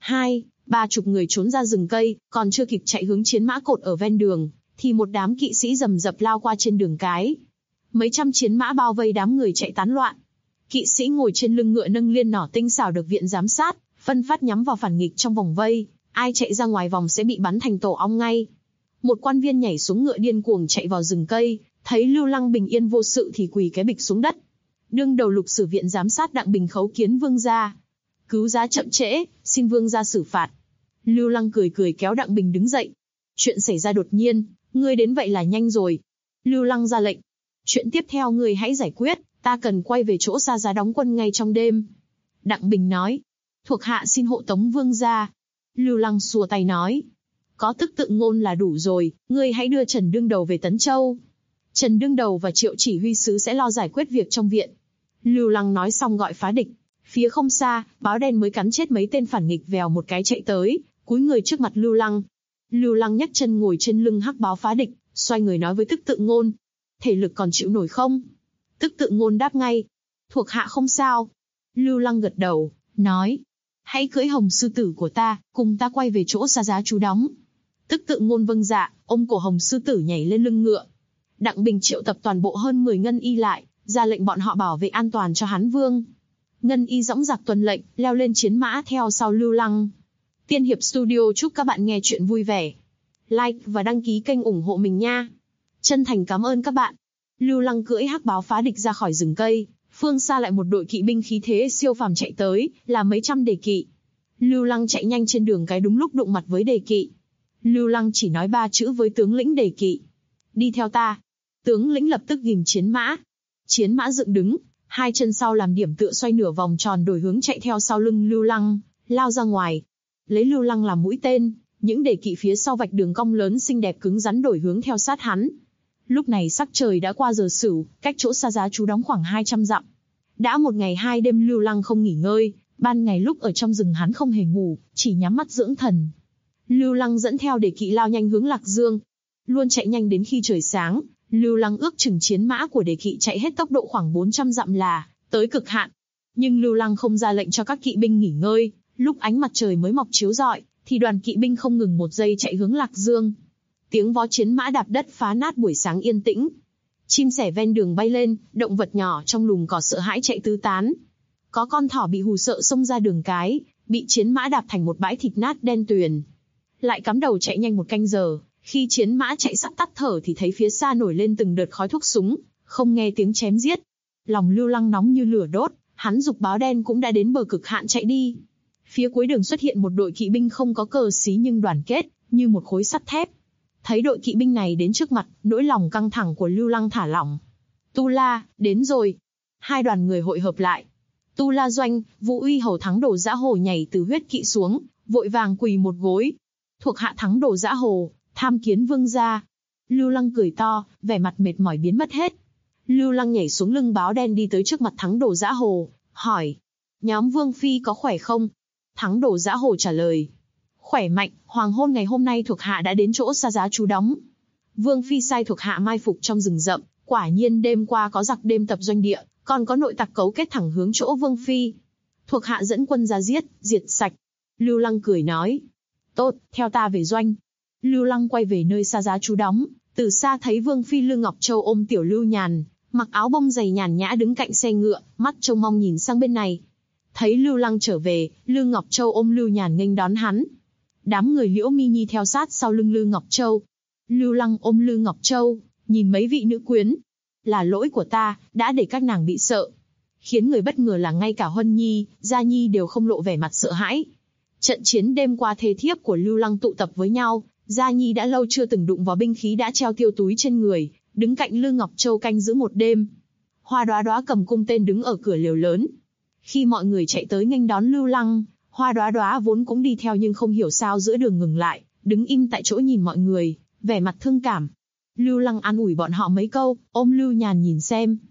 2-30 người trốn ra rừng cây, còn chưa kịp chạy hướng chiến mã cột ở ven đường, thì một đám kỵ sĩ rầm rập lao qua trên đường cái. Mấy trăm chiến mã bao vây đám người chạy tán loạn. Kỵ sĩ ngồi trên lưng ngựa nâng liên nỏ tinh xảo được viện giám sát, phân phát nhắm vào phản nghịch trong vòng vây, ai chạy ra ngoài vòng sẽ bị bắn thành tổ ong ngay. Một quan viên nhảy xuống ngựa điên cuồng chạy vào rừng cây, thấy Lưu Lăng bình yên vô sự thì quỳ cái bịch xuống đất. Đương đầu lục sử viện giám sát Đặng Bình khấu kiến vương gia. Cứu giá chậm trễ, xin vương gia xử phạt. Lưu Lăng cười cười kéo Đặng Bình đứng dậy. Chuyện xảy ra đột nhiên, ngươi đến vậy là nhanh rồi. Lưu Lăng ra lệnh. Chuyện tiếp theo ngươi hãy giải quyết, ta cần quay về chỗ Sa Giá đóng quân ngay trong đêm. Đặng Bình nói. Thuộc hạ xin hộ tống vương gia. Lưu Lăng xua tay nói. Có Tức Tự Ngôn là đủ rồi, ngươi hãy đưa Trần Đương Đầu về Tấn Châu. Trần Đương Đầu và Triệu chỉ huy sứ sẽ lo giải quyết việc trong viện. Lưu Lăng nói xong gọi phá địch. Phía không xa, báo đen mới cắn chết mấy tên phản nghịch vèo một cái chạy tới, cúi người trước mặt Lưu Lăng. Lưu Lăng nhấc chân ngồi trên lưng hắc báo phá địch, xoay người nói với Tức Tự Ngôn. Thể lực còn chịu nổi không? Tức Tự Ngôn đáp ngay. Thuộc hạ không sao. Lưu Lăng gật đầu, nói. Hãy cưỡi hồng sư tử của ta, cùng ta quay về chỗ Sa Giá trú đóng. Tức Tự Ngôn vâng dạ, ôm cổ hồng sư tử nhảy lên lưng ngựa. Đặng Bình triệu tập toàn bộ hơn 10 ngân y lại, ra lệnh bọn họ bảo vệ an toàn cho Hán Vương. Ngân y dõng dạc tuân lệnh, leo lên chiến mã theo sau Lưu Lăng. Tiên Hiệp Studio chúc các bạn nghe chuyện vui vẻ. Like và đăng ký kênh ủng hộ mình nha. Chân thành cảm ơn các bạn. Lưu Lăng cưỡi hắc báo phá địch ra khỏi rừng cây, phương xa lại một đội kỵ binh khí thế siêu phàm chạy tới, là mấy trăm đề kỵ. Lưu Lăng chạy nhanh trên đường cái đúng lúc đụng mặt với đề kỵ. Lưu Lăng chỉ nói 3 chữ với tướng lĩnh đề kỵ. Đi theo ta. Tướng lĩnh lập tức ghim chiến mã. Chiến mã dựng đứng, hai chân sau làm điểm tựa xoay nửa vòng tròn đổi hướng chạy theo sau lưng Lưu Lăng, lao ra ngoài. Lấy Lưu Lăng làm mũi tên, những đề kỵ phía sau vạch đường cong lớn xinh đẹp cứng rắn đổi hướng theo sát hắn. Lúc này sắc trời đã qua giờ sửu, cách chỗ Sa Giá trú đóng khoảng 200 dặm. Đã 1 ngày 2 đêm Lưu Lăng không nghỉ ngơi, ban ngày lúc ở trong rừng hắn không hề ngủ, chỉ nhắm mắt dưỡng thần. Lưu Lăng dẫn theo đề kỵ lao nhanh hướng Lạc Dương. Luôn chạy nhanh đến khi trời sáng, Lưu Lăng ước chừng chiến mã của đề kỵ chạy hết tốc độ khoảng 400 dặm là tới cực hạn. Nhưng Lưu Lăng không ra lệnh cho các kỵ binh nghỉ ngơi, lúc ánh mặt trời mới mọc chiếu rọi, thì đoàn kỵ binh không ngừng một giây chạy hướng Lạc Dương. Tiếng vó chiến mã đạp đất phá nát buổi sáng yên tĩnh. Chim sẻ ven đường bay lên, động vật nhỏ trong lùm cỏ sợ hãi chạy tứ tán. Có con thỏ bị hù sợ xông ra đường cái, bị chiến mã đạp thành một bãi thịt nát đen tuyền. Lại cắm đầu chạy nhanh 1 canh giờ, khi chiến mã chạy sắp tắt thở thì thấy phía xa nổi lên từng đợt khói thuốc súng, không nghe tiếng chém giết. Lòng Lưu Lăng nóng như lửa đốt, hắn giục báo đen cũng đã đến bờ cực hạn chạy đi. Phía cuối đường xuất hiện một đội kỵ binh không có cờ xí nhưng đoàn kết, như một khối sắt thép. Thấy đội kỵ binh này đến trước mặt, nỗi lòng căng thẳng của Lưu Lăng thả lỏng. Tu La, đến rồi. 2 đoàn người hội hợp lại. Tu La doanh, Vũ Uy hầu Thắng Đồ Dã Hồ nhảy từ huyết kỵ xuống, vội vàng quỳ một gối. Thuộc hạ Thắng Đồ Dã Hồ, tham kiến vương gia. Lưu Lăng cười to, vẻ mặt mệt mỏi biến mất hết. Lưu Lăng nhảy xuống lưng báo đen đi tới trước mặt Thắng Đồ Dã Hồ, hỏi. Nhóm Vương Phi có khỏe không? Thắng Đồ Dã Hồ trả lời. Khỏe mạnh, hoàng hôn ngày hôm nay thuộc hạ đã đến chỗ Sa Giá trú đóng. Vương Phi sai thuộc hạ mai phục trong rừng rậm, quả nhiên đêm qua có giặc đêm tập doanh địa, còn có nội tặc cấu kết thẳng hướng chỗ Vương Phi. Thuộc hạ dẫn quân ra diệt sạch. Lưu Lăng cười nói. Tốt, theo ta về doanh. Lưu Lăng quay về nơi Sa Giá trú đóng, từ xa thấy Vương Phi Lư Ngọc Châu ôm tiểu Lưu Nhàn, mặc áo bông dày nhàn nhã đứng cạnh xe ngựa, mắt trông mong nhìn sang bên này. Thấy Lưu Lăng trở về, Lư Ngọc Châu ôm Lưu Nhàn nghênh đón hắn. Đám người Liễu Mi Nhi theo sát sau lưng Lư Ngọc Châu. Lưu Lăng ôm Lư Ngọc Châu, nhìn mấy vị nữ quyến. Là lỗi của ta, đã để các nàng bị sợ. Khiến người bất ngờ là ngay cả Huân Nhi, Gia Nhi đều không lộ vẻ mặt sợ hãi. Trận chiến đêm qua thê thiếp của Lưu Lăng tụ tập với nhau, Gia Nhi đã lâu chưa từng đụng vào binh khí đã treo tiêu túi trên người, đứng cạnh Lư Ngọc Châu canh giữ một đêm. Hoa Đóa Đóa cầm cung tên đứng ở cửa lều lớn. Khi mọi người chạy tới nghênh đón Lưu Lăng, Hoa Đóa Đóa vốn cũng đi theo nhưng không hiểu sao giữa đường ngừng lại, đứng im tại chỗ nhìn mọi người, vẻ mặt thương cảm. Lưu Lăng an ủi bọn họ mấy câu, ôm Lưu Nhàn nhìn xem.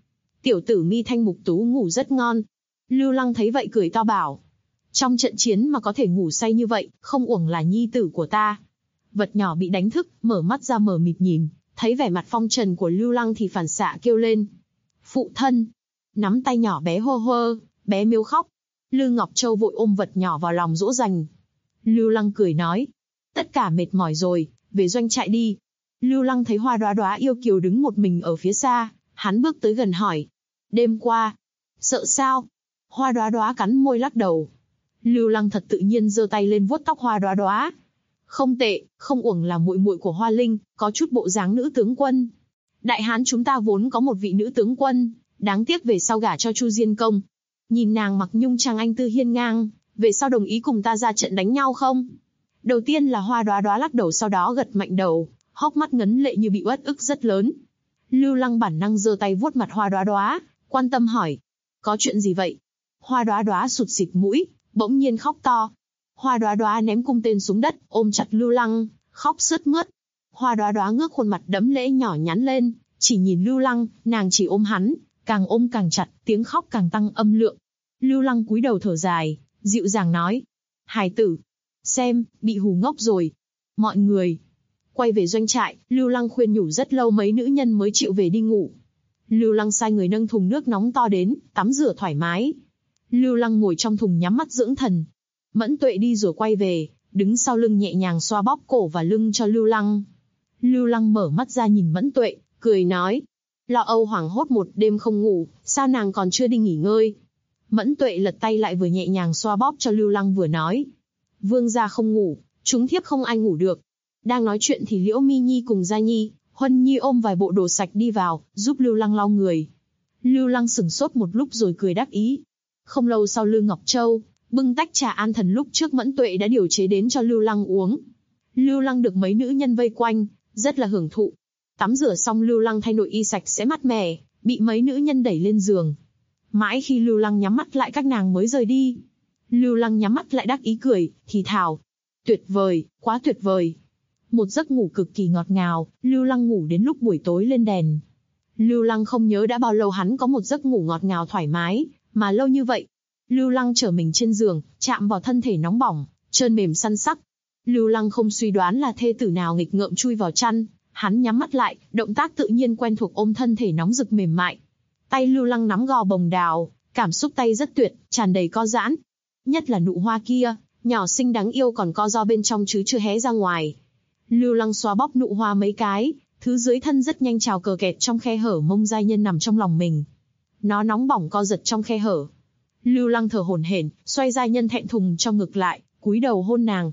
Tiểu tử mi thanh mục tú ngủ rất ngon. Lưu Lăng thấy vậy cười to bảo. Trong trận chiến mà có thể ngủ say như vậy, không uổng là nhi tử của ta. Vật nhỏ bị đánh thức, mở mắt ra mờ mịt nhìn, thấy vẻ mặt phong trần của Lưu Lăng thì phản xạ kêu lên. Phụ thân! Nắm tay nhỏ bé hơ hơ, bé miếu khóc. Lư Ngọc Châu vội ôm vật nhỏ vào lòng dỗ dành. Lưu Lăng cười nói. Tất cả mệt mỏi rồi, về doanh trại đi. Lưu Lăng thấy Hoa Đóa Đóa yêu kiều đứng một mình ở phía xa, hắn bước tới gần hỏi. Đêm qua, sợ sao? Hoa Đóa Đóa cắn môi lắc đầu. Lưu Lăng thật tự nhiên giơ tay lên vuốt tóc Hoa Đóa Đóa. Không tệ, không uổng là muội muội của Hoa Linh, có chút bộ dáng nữ tướng quân. Đại Hán chúng ta vốn có một vị nữ tướng quân, đáng tiếc về sau gả cho Chu Diên Công. Nhìn nàng mặc nhung trang anh tư hiên ngang, về sau đồng ý cùng ta ra trận đánh nhau không? Đầu tiên là Hoa Đóa Đóa lắc đầu, sau đó gật mạnh đầu, hốc mắt ngấn lệ như bị uất ức rất lớn. Lưu Lăng bản năng giơ tay vuốt mặt Hoa Đóa Đóa, quan tâm hỏi. Có chuyện gì vậy? Hoa Đóa Đóa sụt sịt mũi, bỗng nhiên khóc to. Hoa Đóa Đóa ném cung tên xuống đất, ôm chặt Lưu Lăng, khóc sướt mướt. Hoa Đóa Đóa ngước khuôn mặt đẫm lễ nhỏ nhắn lên, chỉ nhìn Lưu Lăng, nàng chỉ ôm hắn, càng ôm càng chặt, tiếng khóc càng tăng âm lượng. Lưu Lăng cúi đầu thở dài, dịu dàng nói. Hài tử, xem, bị hù ngốc rồi. Mọi người quay về doanh trại, Lưu Lăng khuyên nhủ rất lâu mấy nữ nhân mới chịu về đi ngủ. Lưu Lăng sai người nâng thùng nước nóng to đến, tắm rửa thoải mái. Lưu Lăng ngồi trong thùng nhắm mắt dưỡng thần. Mẫn Tuệ đi rồi quay về, đứng sau lưng nhẹ nhàng xoa bóp cổ và lưng cho Lưu Lăng. Lưu Lăng mở mắt ra nhìn Mẫn Tuệ, cười nói. Lo âu hoảng hốt một đêm không ngủ, sao nàng còn chưa đi nghỉ ngơi? Mẫn Tuệ lật tay lại vừa nhẹ nhàng xoa bóp cho Lưu Lăng vừa nói. Vương gia không ngủ, chúng thiếp không ai ngủ được. Đang nói chuyện thì Liễu Mi Nhi cùng Gia Nhi, Huân Nhi ôm vài bộ đồ sạch đi vào, giúp Lưu Lăng lau người. Lưu Lăng sửng sốt một lúc rồi cười đắc ý. Không lâu sau Lư Ngọc Châu bưng tách trà an thần lúc trước Mẫn Tuệ đã điều chế đến cho Lưu Lăng uống. Lưu Lăng được mấy nữ nhân vây quanh, rất là hưởng thụ. Tắm rửa xong Lưu Lăng thay nội y sạch sẽ mát mẻ, bị mấy nữ nhân đẩy lên giường. Mãi khi Lưu Lăng nhắm mắt lại các nàng mới rời đi. Lưu Lăng nhắm mắt lại đắc ý cười, thì thào. Tuyệt vời, quá tuyệt vời. Một giấc ngủ cực kỳ ngọt ngào, Lưu Lăng ngủ đến lúc buổi tối lên đèn. Lưu Lăng không nhớ đã bao lâu hắn có một giấc ngủ ngọt ngào thoải mái, mà lâu như vậy. Lưu Lăng trở mình trên giường, chạm vào thân thể nóng bỏng, trơn mềm săn sắc. Lưu Lăng không suy đoán là thê tử nào nghịch ngợm chui vào chăn, hắn nhắm mắt lại, động tác tự nhiên quen thuộc ôm thân thể nóng rực mềm mại. Tay Lưu Lăng nắm gò bồng đào, cảm xúc tay rất tuyệt, tràn đầy co giãn. Nhất là nụ hoa kia, nhỏ xinh đáng yêu còn co ro bên trong chứ chưa hé ra ngoài. Lưu Lăng xoa bóp nụ hoa mấy cái, thứ dưới thân rất nhanh trào cờ kẹt trong khe hở mông giai nhân nằm trong lòng mình. Nó nóng bỏng co giật trong khe hở. Lưu Lăng thở hổn hển, xoay giai nhân thẹn thùng trong ngực lại, cúi đầu hôn nàng.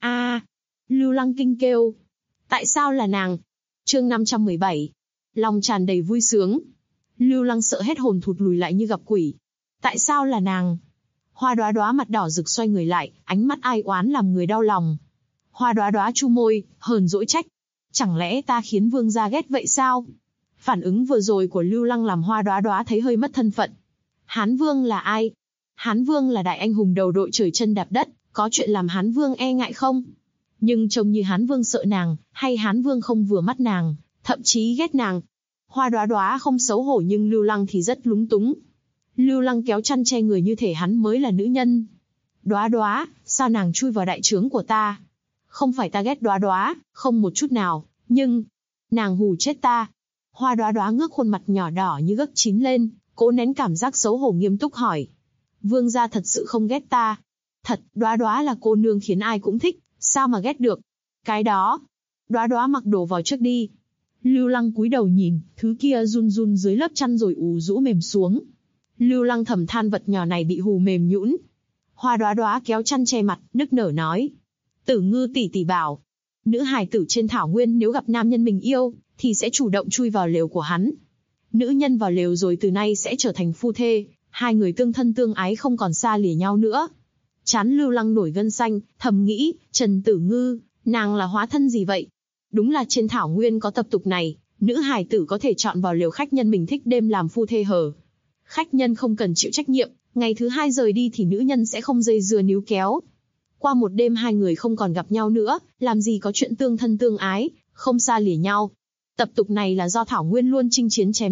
Lưu Lăng kinh kêu. Tại sao là nàng? Chương 517. Lòng tràn đầy vui sướng. Lưu Lăng sợ hết hồn thụt lùi lại như gặp quỷ. Tại sao là nàng? Hoa Đóa Đóa mặt đỏ rực xoay người lại, ánh mắt ai oán làm người đau lòng. Hoa Đóa Đóa chu môi, hờn dỗi trách. Chẳng lẽ ta khiến vương gia ghét vậy sao? Phản ứng vừa rồi của Lưu Lăng làm Hoa Đóa Đóa thấy hơi mất thân phận. Hán Vương là ai? Hán Vương là đại anh hùng đầu đội trời chân đạp đất, có chuyện làm Hán Vương e ngại không? Nhưng trông như Hán Vương sợ nàng, hay Hán Vương không vừa mắt nàng, thậm chí ghét nàng. Hoa Đóa Đóa không xấu hổ nhưng Lưu Lăng thì rất lúng túng. Lưu Lăng kéo chăn che người như thể hắn mới là nữ nhân. Đóa Đóa, sao nàng chui vào đại trướng của ta? Không phải ta ghét Đóa Đóa, không một chút nào, nhưng nàng hù chết ta. Hoa Đóa Đóa ngước khuôn mặt nhỏ đỏ như gấc chín lên, cố nén cảm giác xấu hổ nghiêm túc hỏi. Vương gia thật sự không ghét ta? Thật, Đóa Đóa là cô nương khiến ai cũng thích, sao mà ghét được? Cái đó, Đóa Đóa mặc đồ vào trước đi. Lưu Lăng cúi đầu nhìn, thứ kia run run dưới lớp chăn rồi ù rũ mềm xuống. Lưu Lăng thầm than vật nhỏ này bị hù mềm nhũn. Hoa Đóa Đóa kéo chăn che mặt, nức nở nói. Tử Ngư tỷ tỷ bảo, nữ hài tử trên thảo nguyên nếu gặp nam nhân mình yêu, thì sẽ chủ động chui vào lều của hắn. Nữ nhân vào lều rồi từ nay sẽ trở thành phu thê, hai người tương thân tương ái không còn xa lìa nhau nữa. Trán Lưu Lăng nổi gân xanh, thầm nghĩ, Trần Tử Ngư, nàng là hóa thân gì vậy? Đúng là trên thảo nguyên có tập tục này, nữ hài tử có thể chọn vào lều khách nhân mình thích đêm làm phu thê hờ. Khách nhân không cần chịu trách nhiệm, ngày thứ hai rời đi thì nữ nhân sẽ không dây dưa níu kéo. Qua một đêm hai người không còn gặp nhau nữa, làm gì có chuyện tương thân tương ái, không xa lìa nhau. Tập tục này là do thảo nguyên luôn chinh chiến chém giết,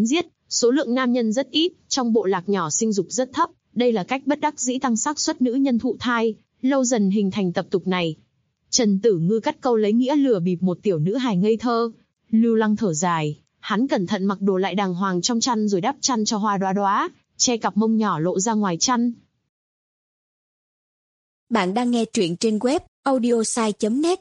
Số lượng nam nhân rất ít, trong bộ lạc nhỏ sinh dục rất thấp, đây là cách bất đắc dĩ tăng xác suất nữ nhân thụ thai, lâu dần hình thành tập tục này. Trần Tử Ngư cắt câu lấy nghĩa lừa bịp một tiểu nữ hài ngây thơ. Lưu Lăng thở dài, hắn cẩn thận mặc đồ lại đàng hoàng trong chăn rồi đắp chăn cho Hoa Đóa Đóa, che cặp mông nhỏ lộ ra ngoài chăn. Bạn đang nghe truyện trên web audiosai.net.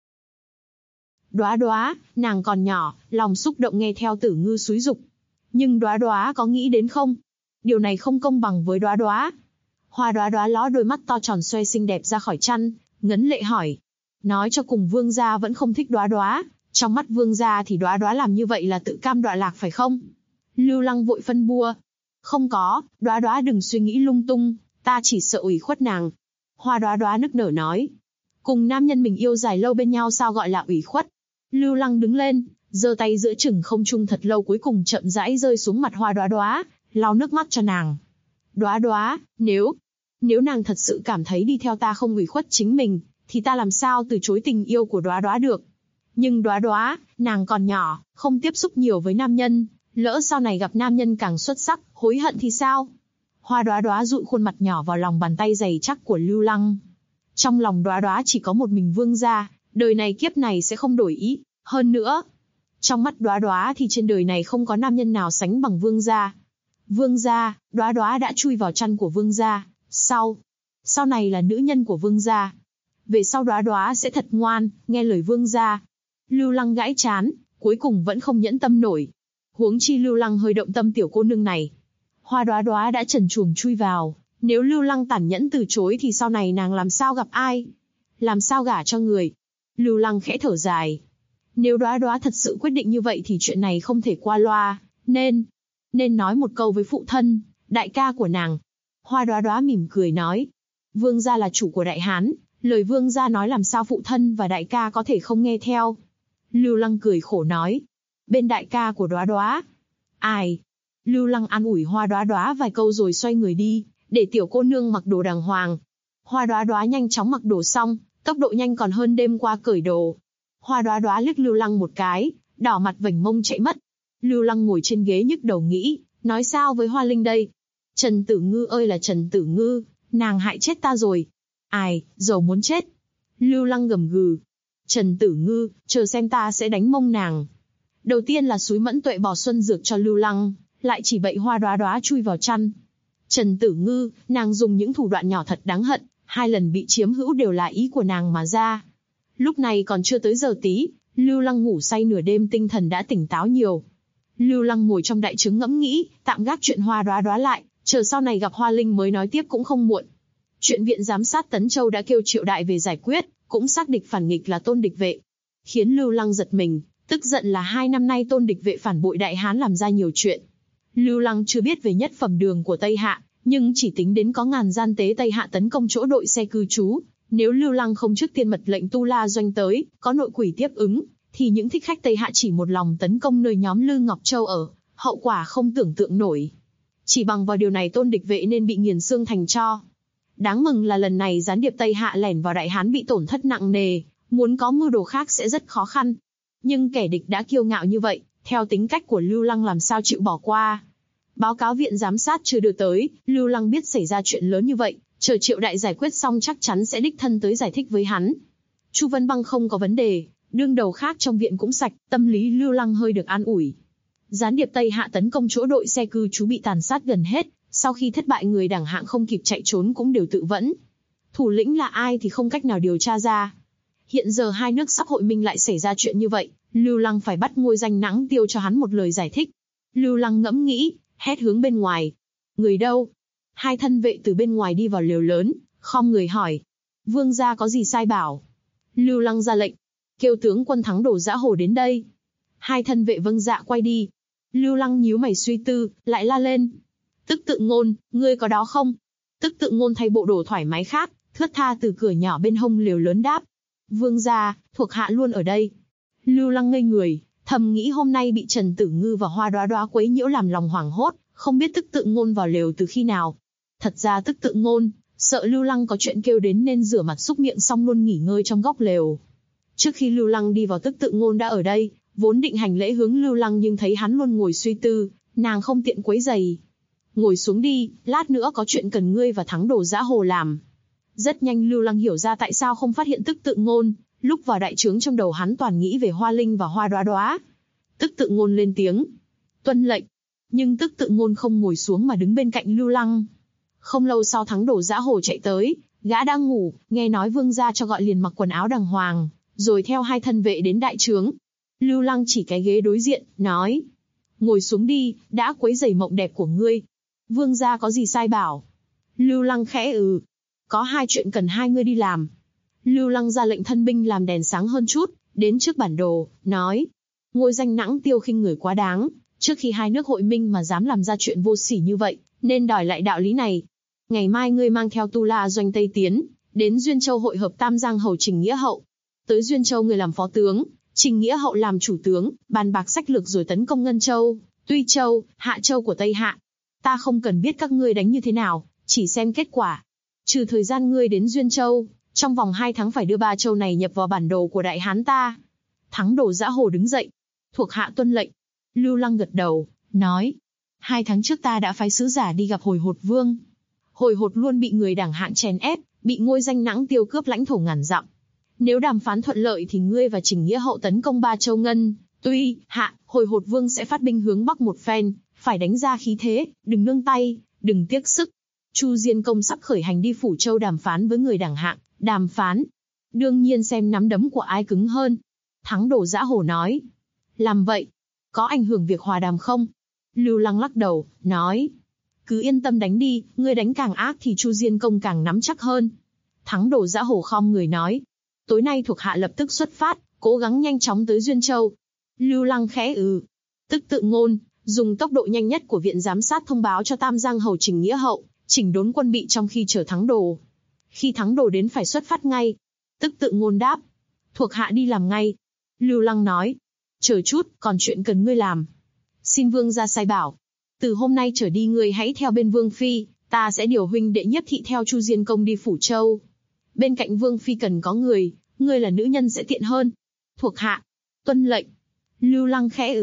Đóa Đóa, nàng còn nhỏ, lòng xúc động nghe theo Tử Ngư xúi giục. Nhưng Đóa Đóa có nghĩ đến không? Điều này không công bằng với Đóa Đóa. Hoa Đóa Đóa ló đôi mắt to tròn xoe xinh đẹp ra khỏi chăn, ngấn lệ hỏi. Nói cho cùng Vương gia vẫn không thích Đóa Đóa, trong mắt Vương gia thì Đóa Đóa làm như vậy là tự cam đọa lạc phải không? Lưu Lăng vội phân bua. Không có, Đóa Đóa đừng suy nghĩ lung tung, ta chỉ sợ ủy khuất nàng. Hoa Đóa Đóa nức nở nói. Cùng nam nhân mình yêu dài lâu bên nhau sao gọi là ủy khuất? Lưu Lăng đứng lên, giơ tay giữa chừng không trung thật lâu cuối cùng chậm rãi rơi xuống mặt Hoa Đóa Đóa, lau nước mắt cho nàng. Đóa Đóa, nếu nàng thật sự cảm thấy đi theo ta không ủy khuất chính mình, thì ta làm sao từ chối tình yêu của Đóa Đóa được? Nhưng Đóa Đóa, nàng còn nhỏ, không tiếp xúc nhiều với nam nhân, lỡ sau này gặp nam nhân càng xuất sắc, hối hận thì sao? Hoa Đóa Đóa dụi khuôn mặt nhỏ vào lòng bàn tay dày chắc của Lưu Lăng. Trong lòng Đóa Đóa chỉ có một mình Vương gia, đời này kiếp này sẽ không đổi ý. Hơn nữa, trong mắt Đóa Đóa thì trên đời này không có nam nhân nào sánh bằng Vương gia. Vương gia, Đóa Đóa đã chui vào chăn của Vương gia. Sau này là nữ nhân của Vương gia. Về sau Đóa Đóa sẽ thật ngoan, nghe lời Vương gia. Lưu Lăng gãi chán, cuối cùng vẫn không nhẫn tâm nổi. Huống chi Lưu Lăng hơi động tâm tiểu cô nương này. Hoa Đóa Đóa đã trần truồng chui vào, nếu Lưu Lăng tàn nhẫn từ chối thì sau này nàng làm sao gặp ai? Làm sao gả cho người? Lưu Lăng khẽ thở dài. Nếu Đóa Đóa thật sự quyết định như vậy thì chuyện này không thể qua loa, nên nói một câu với phụ thân, đại ca của nàng. Hoa Đóa Đóa mỉm cười nói. Vương gia là chủ của Đại Hán, lời Vương gia nói làm sao phụ thân và đại ca có thể không nghe theo? Lưu Lăng cười khổ nói. Bên đại ca của Đóa Đóa. Ai? Lưu Lăng an ủi Hoa Đóa Đóa vài câu rồi xoay người đi, để tiểu cô nương mặc đồ đàng hoàng. Hoa Đóa Đóa nhanh chóng mặc đồ xong, tốc độ nhanh còn hơn đêm qua cởi đồ. Hoa Đóa Đóa liếc Lưu Lăng một cái, đỏ mặt vành mông chạy mất. Lưu Lăng ngồi trên ghế nhức đầu nghĩ, nói sao với Hoa Linh đây? Trần Tử Ngư ơi là Trần Tử Ngư, nàng hại chết ta rồi. Ai, giàu muốn chết. Lưu Lăng gầm gừ. Trần Tử Ngư, chờ xem ta sẽ đánh mông nàng. Đầu tiên là xúi Mẫn Tuệ bỏ xuân dược cho Lưu Lăng, lại chỉ bậy Hoa Đóa Đóa chui vào chăn. Trần Tử Ngư, nàng dùng những thủ đoạn nhỏ thật đáng hận, 2 lần bị chiếm hữu đều là ý của nàng mà ra. Lúc này còn chưa tới giờ tí, Lưu Lăng ngủ say nửa đêm tinh thần đã tỉnh táo nhiều. Lưu Lăng ngồi trong đại trướng ngẫm nghĩ, tạm gác chuyện Hoa Đóa Đóa lại, chờ sau này gặp Hoa Linh mới nói tiếp cũng không muộn. Chuyện viện giám sát Tấn Châu đã kêu Triệu Đại về giải quyết, cũng xác địch phản nghịch là Tôn Địch Vệ. Khiến Lưu Lăng giật mình, tức giận là 2 năm nay Tôn Địch Vệ phản bội Đại Hán làm ra nhiều chuyện. Lưu Lăng chưa biết về nhất phẩm đường của Tây Hạ, nhưng chỉ tính đến có ngàn gian tế Tây Hạ tấn công chỗ đội xe cư trú. Nếu Lưu Lăng không trước tiên mật lệnh Tu La Doanh tới, có nội quỷ tiếp ứng, thì những thích khách Tây Hạ chỉ một lòng tấn công nơi nhóm Lư Ngọc Châu ở, hậu quả không tưởng tượng nổi. Chỉ bằng vào điều này Tôn Địch Vệ nên bị nghiền xương thành tro. Đáng mừng là lần này gián điệp Tây Hạ lẻn vào Đại Hán bị tổn thất nặng nề, muốn có mưu đồ khác sẽ rất khó khăn. Nhưng kẻ địch đã kiêu ngạo như vậy, theo tính cách của Lưu Lăng làm sao chịu bỏ qua. Báo cáo viện giám sát chưa đưa tới, Lưu Lăng biết xảy ra chuyện lớn như vậy, chờ Triệu Đại giải quyết xong chắc chắn sẽ đích thân tới giải thích với hắn. Chu Vân Băng không có vấn đề, đương đầu khác trong viện cũng sạch, tâm lý Lưu Lăng hơi được an ủi. Gián điệp Tây Hạ tấn công chỗ đội xe cư trú bị tàn sát gần hết, sau khi thất bại người đẳng hạng không kịp chạy trốn cũng đều tự vẫn. Thủ lĩnh là ai thì không cách nào điều tra ra. Hiện giờ 2 nước sắp hội minh lại xảy ra chuyện như vậy, Lưu Lăng phải bắt ngôi danh Nãng Tiêu cho hắn một lời giải thích. Lưu Lăng ngẫm nghĩ, hét hướng bên ngoài. Người đâu? 2 thân vệ từ bên ngoài đi vào lều lớn, khom người hỏi. Vương gia có gì sai bảo? Lưu Lăng ra lệnh, kêu tướng quân Thắng Đổ Dã Hồ đến đây. 2 thân vệ vâng dạ quay đi. Lưu Lăng nhíu mày suy tư, lại la lên. Tức Tự Ngôn, ngươi có đó không? Tức Tự Ngôn thay bộ đồ thoải mái khác, thướt tha từ cửa nhỏ bên hông lều lớn đáp. Vương gia, thuộc hạ luôn ở đây. Lưu Lăng ngây người, thầm nghĩ hôm nay bị Trần Tử Ngư và Hoa Đóa Đóa quấy nhiễu làm lòng hoảng hốt, không biết Tức Tự Ngôn vào lều từ khi nào. Thật ra Tức Tự Ngôn, sợ Lưu Lăng có chuyện kêu đến nên rửa mặt xúc miệng xong luôn nghỉ ngơi trong góc lều. Trước khi Lưu Lăng đi vào Tức Tự Ngôn đã ở đây, vốn định hành lễ hướng Lưu Lăng nhưng thấy hắn luôn ngồi suy tư, nàng không tiện quấy rầy. Ngồi xuống đi, lát nữa có chuyện cần ngươi và Thắng Đồ Giã Hồ làm. Rất nhanh Lưu Lăng hiểu ra tại sao không phát hiện Tức Tự Ngôn, lúc vào đại trướng trong đầu hắn toàn nghĩ về Hoa Linh và Hoa Đóa Đóa. Tức Tự Ngôn lên tiếng, tuân lệnh. Nhưng Tức Tự Ngôn không ngồi xuống mà đứng bên cạnh Lưu Lăng. Không lâu sau Thắng Đồ Giã Hồ chạy tới, gã đang ngủ, nghe nói vương gia cho gọi liền mặc quần áo đàng hoàng, rồi theo 2 thân vệ đến đại trướng. Lưu Lăng chỉ cái ghế đối diện, nói, ngồi xuống đi, đã quấy rầy mộng đẹp của ngươi. Vương gia có gì sai bảo? Lưu Lăng khẽ có 2 chuyện cần hai ngươi đi làm. Lưu Lăng ra lệnh thân binh làm đèn sáng hơn chút, đến trước bản đồ, nói, ngôi danh Nãng Tiêu khinh người quá đáng, trước khi 2 nước hội minh mà dám làm ra chuyện vô sỉ như vậy, nên đòi lại đạo lý này. Ngày mai ngươi mang theo Tu La doanh Tây tiến, đến Duyên Châu hội hợp Tam Giang hầu Trình Nghĩa Hậu. Tới Duyên Châu ngươi làm phó tướng, Trình Nghĩa Hậu làm chủ tướng, bàn bạc sách lược rồi tấn công Ngân Châu, Tuy Châu, Hạ Châu của Tây Hạ. Ta không cần biết các ngươi đánh như thế nào, chỉ xem kết quả. Trừ thời gian ngươi đến Duyên Châu, trong vòng 2 tháng phải đưa 3 châu này nhập vào bản đồ của Đại Hán ta. Thắng Đồ Giã Hồ đứng dậy, thuộc hạ tuân lệnh. Lưu Lăng gật đầu, nói, 2 tháng trước ta đã phái sứ giả đi gặp Hồi Hột Vương. Hồi Hột luôn bị người đảng Hạng chèn ép, bị ngôi danh Nãng Tiêu cướp lãnh thổ ngàn dặm. Nếu đàm phán thuận lợi thì ngươi và Trình Nghĩa Hậu tấn công 3 châu Ngân, Tuy, Hạ, Hồi Hột Vương sẽ phát binh hướng Bắc một phen, phải đánh ra khí thế, đừng nương tay, đừng tiếc sức. Chu Diên Công sắp khởi hành đi Phủ Châu đàm phán với người đảng Hạng, đàm phán. Đương nhiên xem nắm đấm của ai cứng hơn. Thắng Đồ Giã Hồ nói, làm vậy, có ảnh hưởng việc hòa đàm không? Lưu Lăng lắc đầu, nói, cứ yên tâm đánh đi, ngươi đánh càng ác thì Chu Diên Công càng nắm chắc hơn. Thắng Đồ Giã Hồ khom người nói, tối nay thuộc hạ lập tức xuất phát, cố gắng nhanh chóng tới Duyên Châu. Lưu Lăng khẽ Tức Tự Ngôn, dùng tốc độ nhanh nhất của viện giám sát thông báo cho Tam Giang hầu Trình Nghĩa Hậu, chỉnh đốn quân bị trong khi chờ Thắng Đồ. Khi Thắng Đồ đến phải xuất phát ngay. Tức Tự Ngôn đáp, thuộc hạ đi làm ngay. Lưu Lăng nói, chờ chút, còn chuyện cần ngươi làm. Xin vương gia sai bảo. Từ hôm nay trở đi ngươi hãy theo bên Vương Phi, ta sẽ điều huynh đệ Nhiếp Thị theo Chu Diên Công đi Phủ Châu. Bên cạnh Vương Phi cần có người, ngươi là nữ nhân sẽ tiện hơn. Thuộc hạ, tuân lệnh. Lưu Lăng khẽ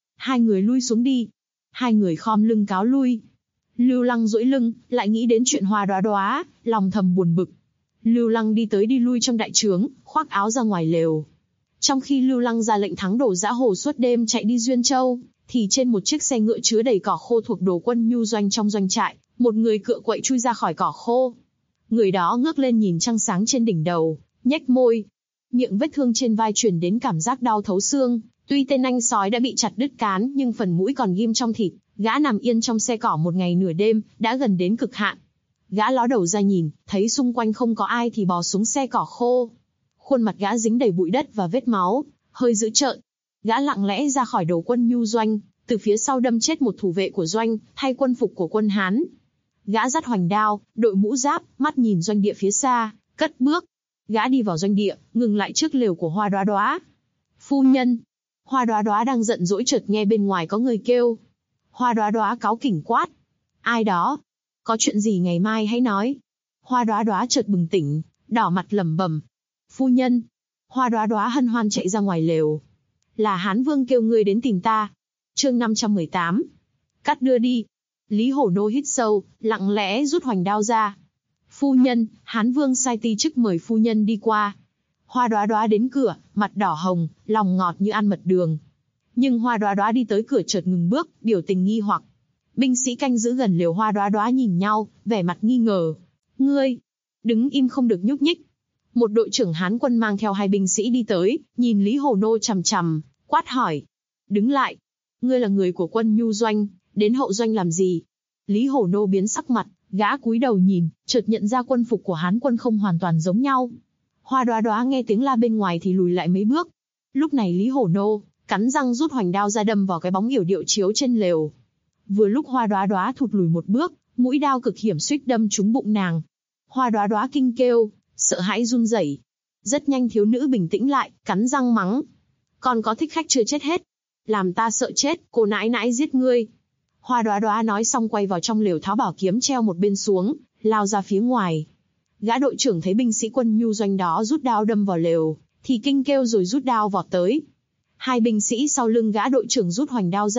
2 người lui xuống đi. 2 người khom lưng cáo lui. Lưu Lăng duỗi lưng, lại nghĩ đến chuyện Hoa Đóa Đóa, lòng thầm buồn bực. Lưu Lăng đi tới đi lui trong đại trướng, khoác áo ra ngoài lều. Trong khi Lưu Lăng ra lệnh Thắng Đồ Giã Hồ suốt đêm chạy đi Duyên Châu, thì trên một chiếc xe ngựa chứa đầy cỏ khô thuộc Đồ Quân Nhu doanh trong doanh trại, một người cựa quậy chui ra khỏi cỏ khô. Người đó ngước lên nhìn trăng sáng trên đỉnh đầu, nhếch môi. Miệng vết thương trên vai truyền đến cảm giác đau thấu xương. Tuy tên anh sói đã bị chặt đứt cán nhưng phần mũi còn ghim trong thịt. Gã nằm yên trong xe cỏ một ngày nửa đêm, đã gần đến cực hạn. Gã ló đầu ra nhìn, thấy xung quanh không có ai thì bò xuống xe cỏ khô. Khuôn mặt gã dính đầy bụi đất và vết máu, hơi dữ trợn. Gã lặng lẽ ra khỏi Đồ Quân Nhu doanh, từ phía sau đâm chết một thủ vệ của doanh, thay quân phục của quân Hán. Gã dắt hoành đao, đội mũ giáp, mắt nhìn doanh địa phía xa, cất bước. Gã đi vào doanh địa, ngừng lại trước lều của Hoa Đóa Đóa. Phu nhân. Hoa Đóa Đóa đang giận dỗi chợt nghe bên ngoài có người kêu. Hoa Đóa Đóa cáu kỉnh quát. Ai đó? Có chuyện gì ngày mai hãy nói. Hoa Đóa Đóa chợt bừng tỉnh, đỏ mặt lẩm bẩm. Phu nhân. Hoa Đóa Đóa hân hoan chạy ra ngoài lều. Là Hán Vương kêu ngươi đến tìm ta. Chương 518. Cắt đưa đi. Lý Hổ Nô hít sâu, lặng lẽ rút hoành đao ra. Phu nhân, Hán Vương sai ti chức mời phu nhân đi qua. Hoa Đóa Đóa đến cửa, mặt đỏ hồng, lòng ngọt như ăn mật đường. Nhưng Hoa Đóa Đóa đi tới cửa chợt ngừng bước, biểu tình nghi hoặc. Binh sĩ canh giữ gần lều Hoa Đóa Đóa nhìn nhau, vẻ mặt nghi ngờ. Ngươi, đứng im không được nhúc nhích. Một đội trưởng Hán quân mang theo 2 binh sĩ đi tới, nhìn Lý Hổ Nô chằm chằm, quát hỏi. Đứng lại. Ngươi là người của Quân Nhu doanh, đến hậu doanh làm gì? Lý Hổ Nô biến sắc mặt, gã cúi đầu nhìn, chợt nhận ra quân phục của Hán quân không hoàn toàn giống nhau. Hoa Đóa Đóa nghe tiếng la bên ngoài thì lùi lại mấy bước. Lúc này Lý Hổ Nô cắn răng rút hoành đao ra đâm vào cái bóng yểu điệu chiếu trên lều. Vừa lúc Hoa Đóa Đóa thụt lùi một bước, mũi đao cực hiểm suýt đâm trúng bụng nàng. Hoa Đóa Đóa kinh kêu, sợ hãi run rẩy. Rất nhanh thiếu nữ bình tĩnh lại, cắn răng mắng. Còn có thích khách chưa chết hết. Làm ta sợ chết, cô nãi nãi giết ngươi. Hoa Đóa Đóa nói xong quay vào trong lều tháo bảo kiếm treo một bên xuống, lao ra phía ngoài. Gã đội trưởng thấy binh sĩ Quân Nhu doanh đó rút đao đâm vào lều, thì kinh kêu rồi rút đao vọt tới. 2 binh sĩ sau lưng gã đội trưởng rút hoành đao ra,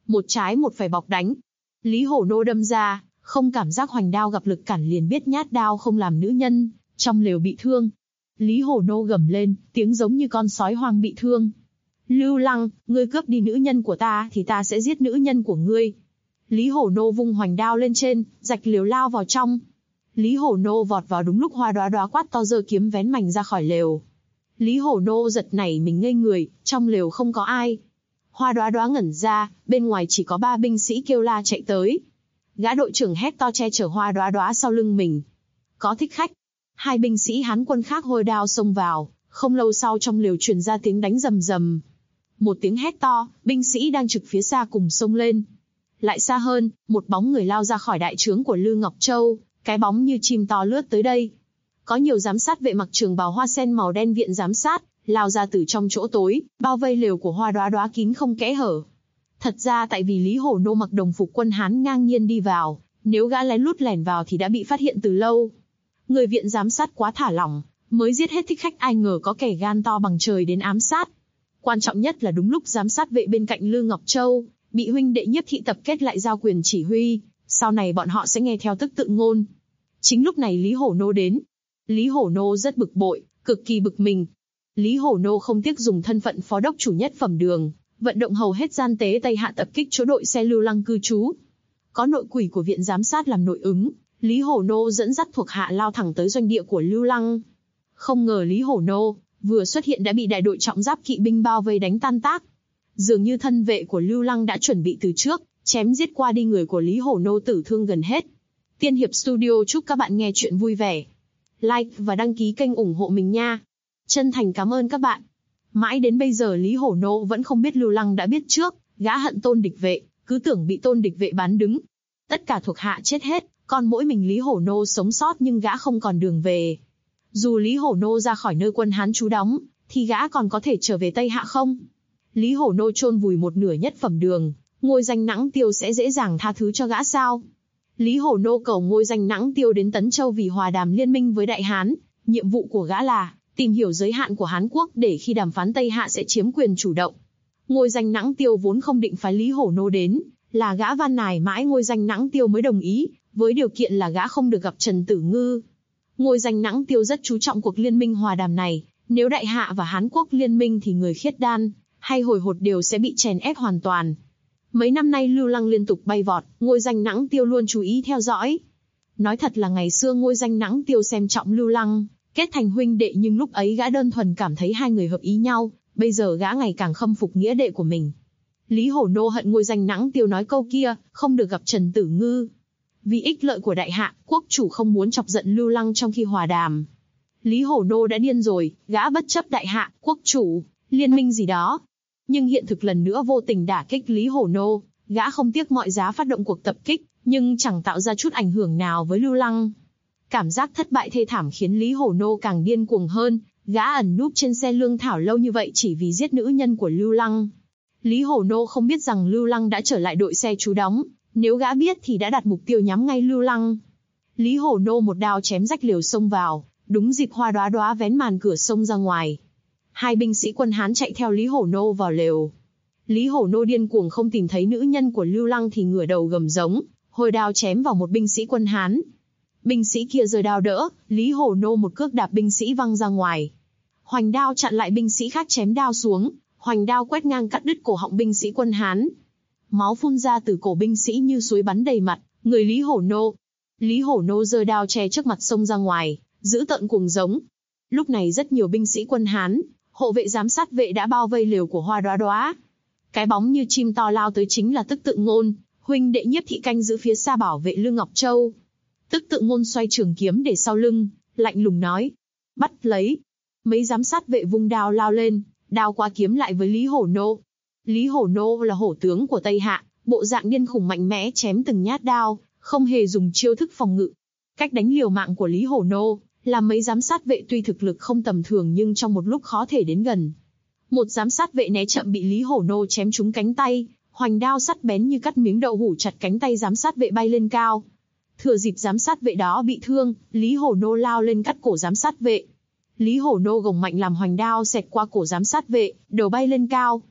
một trái một phải bọc đánh. Lý Hổ Nô đâm ra, không cảm giác hoành đao gặp lực cản liền biết nhát đao không làm nữ nhân trong lều bị thương. Lý Hổ Nô gầm lên, tiếng giống như con sói hoang bị thương. Lưu Lăng, ngươi cướp đi nữ nhân của ta thì ta sẽ giết nữ nhân của ngươi. Lý Hổ Nô vung hoành đao lên trên, rạch lều lao vào trong. Lý Hổ Nô vọt vào đúng lúc Hoa Đóa Đóa quát to giơ kiếm vén mành ra khỏi lều. Lý Hổ Nô giật nảy mình ngây người, trong lều không có ai. Hoa Đóa Đóa ngẩn ra, bên ngoài chỉ có 3 binh sĩ kêu la chạy tới. Gã đội trưởng hét to che chở Hoa Đóa Đóa sau lưng mình. Có thích khách. 2 binh sĩ Hán quân khác hôi đao xông vào, không lâu sau trong lều truyền ra tiếng đánh rầm rầm. Một tiếng hét to, binh sĩ đang trực phía xa cùng xông lên. Lại xa hơn, một bóng người lao ra khỏi đại trướng của Lư Ngọc Châu, cái bóng như chim to lướt tới đây. Có nhiều giám sát vệ mặc trường bào hoa sen màu đen viện giám sát, lao ra từ trong chỗ tối, bao vây lều của Hoa Đóa Đóa kín không kẽ hở. Thật ra tại vì Lý Hổ Nô mặc đồng phục quân Hán ngang nhiên đi vào, nếu gã lén lút lẻn vào thì đã bị phát hiện từ lâu. Người viện giám sát quá thả lỏng, mới giết hết thích khách, ai ngờ có kẻ gan to bằng trời đến ám sát. Quan trọng nhất là đúng lúc giám sát vệ bên cạnh Lư Ngọc Châu bị huynh đệ Nhiếp Thị tập kết lại giao quyền chỉ huy, sau này bọn họ sẽ nghe theo Tức Tự Ngôn. Chính lúc này Lý Hổ Nô đến. Lý Hổ Nô rất bực bội, cực kỳ bực mình. Lý Hổ Nô không tiếc dùng thân phận phó đốc chủ nhất phẩm đường, vận động hầu hết gian tế Tây Hạ tập kích chỗ đội xe Lưu Lăng cư trú. Có nội quỷ của viện giám sát làm nội ứng, Lý Hổ Nô dẫn dắt thuộc hạ lao thẳng tới doanh địa của Lưu Lăng. Không ngờ Lý Hổ Nô vừa xuất hiện đã bị đại đội trọng giáp kỵ binh bao vây đánh tan tác. Dường như thân vệ của Lưu Lăng đã chuẩn bị từ trước, chém giết qua đi người của Lý Hổ Nô tử thương gần hết. Tiên Hiệp Studio chúc các bạn nghe chuyện vui vẻ. Like và đăng ký kênh ủng hộ mình nha. Chân thành cảm ơn các bạn. Mãi đến bây giờ Lý Hổ Nô vẫn không biết Lưu Lăng đã biết trước, gã hận Tôn Địch Vệ, cứ tưởng bị Tôn Địch Vệ bán đứng. Tất cả thuộc hạ chết hết, còn mỗi mình Lý Hổ Nô sống sót nhưng gã không còn đường về. Dù Lý Hổ Nô ra khỏi nơi quân Hán trú đóng, thì gã còn có thể trở về Tây Hạ không? Lý Hổ Nô chôn vùi một nửa nhất phẩm đường, ngôi danh Nãng Tiêu sẽ dễ dàng tha thứ cho gã sao? Lý Hổ Nô cầu ngôi danh Nãng Tiêu đến Tấn Châu vì hòa đàm liên minh với Đại Hán. Nhiệm vụ của gã là tìm hiểu giới hạn của Hán quốc để khi đàm phán Tây Hạ sẽ chiếm quyền chủ động. Ngôi danh Nãng Tiêu vốn không định phái Lý Hổ Nô đến, là gã van nài mãi ngôi danh Nãng Tiêu mới đồng ý, với điều kiện là gã không được gặp Trần Tử Ngư. Ngôi danh Nãng Tiêu rất chú trọng cuộc liên minh hòa đàm này, nếu Đại Hạ và Hán quốc liên minh thì người Khiết Đan hay Hồi Hột đều sẽ bị chèn ép hoàn toàn. Mấy năm nay Lưu Lăng liên tục bay vọt, ngôi danh Nãng Tiêu luôn chú ý theo dõi. Nói thật là ngày xưa ngôi danh Nãng Tiêu xem trọng Lưu Lăng, kết thành huynh đệ, nhưng lúc ấy gã đơn thuần cảm thấy hai người hợp ý nhau, bây giờ gã ngày càng khâm phục nghĩa đệ của mình. Lý Hổ Nô hận ngôi danh Nãng Tiêu nói câu kia, không được gặp Trần Tử Ngư. Vì ích lợi của Đại Hạ, quốc chủ không muốn chọc giận Lưu Lăng trong khi hòa đàm. Lý Hổ Nô đã điên rồi, gã bất chấp Đại Hạ, quốc chủ, liên minh gì đó. Nhưng hiện thực lần nữa vô tình đả kích Lý Hổ Nô, gã không tiếc mọi giá phát động cuộc tập kích, nhưng chẳng tạo ra chút ảnh hưởng nào với Lưu Lăng. Cảm giác thất bại thê thảm khiến Lý Hổ Nô càng điên cuồng hơn, gã ẩn núp trên xe lương thảo lâu như vậy chỉ vì giết nữ nhân của Lưu Lăng. Lý Hổ Nô không biết rằng Lưu Lăng đã trở lại đội xe trú đóng, nếu gã biết thì đã đặt mục tiêu nhắm ngay Lưu Lăng. Lý Hổ Nô một đao chém rách lều xông vào, đúng dịp Hoa Đóa Đóa vén màn cửa xông ra ngoài. Hai binh sĩ quân Hán chạy theo Lý Hổ Nô vào lều. Lý Hổ Nô điên cuồng không tìm thấy nữ nhân của Lưu Lăng thì ngửa đầu gầm giống, hồi đao chém vào một binh sĩ quân Hán. Binh sĩ kia giơ đao đỡ, Lý Hổ Nô một cước đạp binh sĩ văng ra ngoài. Hoành đao chặn lại binh sĩ khác chém đao xuống, hoành đao quét ngang cắt đứt cổ họng binh sĩ quân Hán. Máu phun ra từ cổ binh sĩ như suối bắn đầy mặt, người Lý Hổ Nô. Lý Hổ Nô giơ đao che trước mặt xông ra ngoài, dữ tợn cuồng giống. Lúc này rất nhiều binh sĩ quân Hán, hộ vệ giám sát vệ đã bao vây lều của Hoa Đóa Đóa. Cái bóng như chim to lao tới chính là Tức Tự Ngôn, huynh đệ Nhiếp Thị canh giữ phía xa bảo vệ Lư Ngọc Châu. Tức Tự Ngôn xoay trường kiếm để sau lưng, lạnh lùng nói: bắt lấy. Mấy giám sát vệ vung đao lao lên, đao qua kiếm lại với Lý Hổ Nô. Lý Hổ Nô là hổ tướng của Tây Hạ, bộ dạng điên khủng mạnh mẽ chém từng nhát đao, không hề dùng chiêu thức phòng ngự. Cách đánh liều mạng của Lý Hổ Nô làm mấy giám sát vệ tuy thực lực không tầm thường nhưng trong một lúc khó thể đến gần. Một giám sát vệ né chậm bị Lý Hổ Nô chém trúng cánh tay, hoành đao sắc bén như cắt miếng đậu hũ chặt cánh tay giám sát vệ bay lên cao. Thừa dịp giám sát vệ đó bị thương, Lý Hổ Nô lao lên cắt cổ giám sát vệ. Lý Hổ Nô gồng mạnh làm hoành đao xẹt qua cổ giám sát vệ, đầu bay lên cao.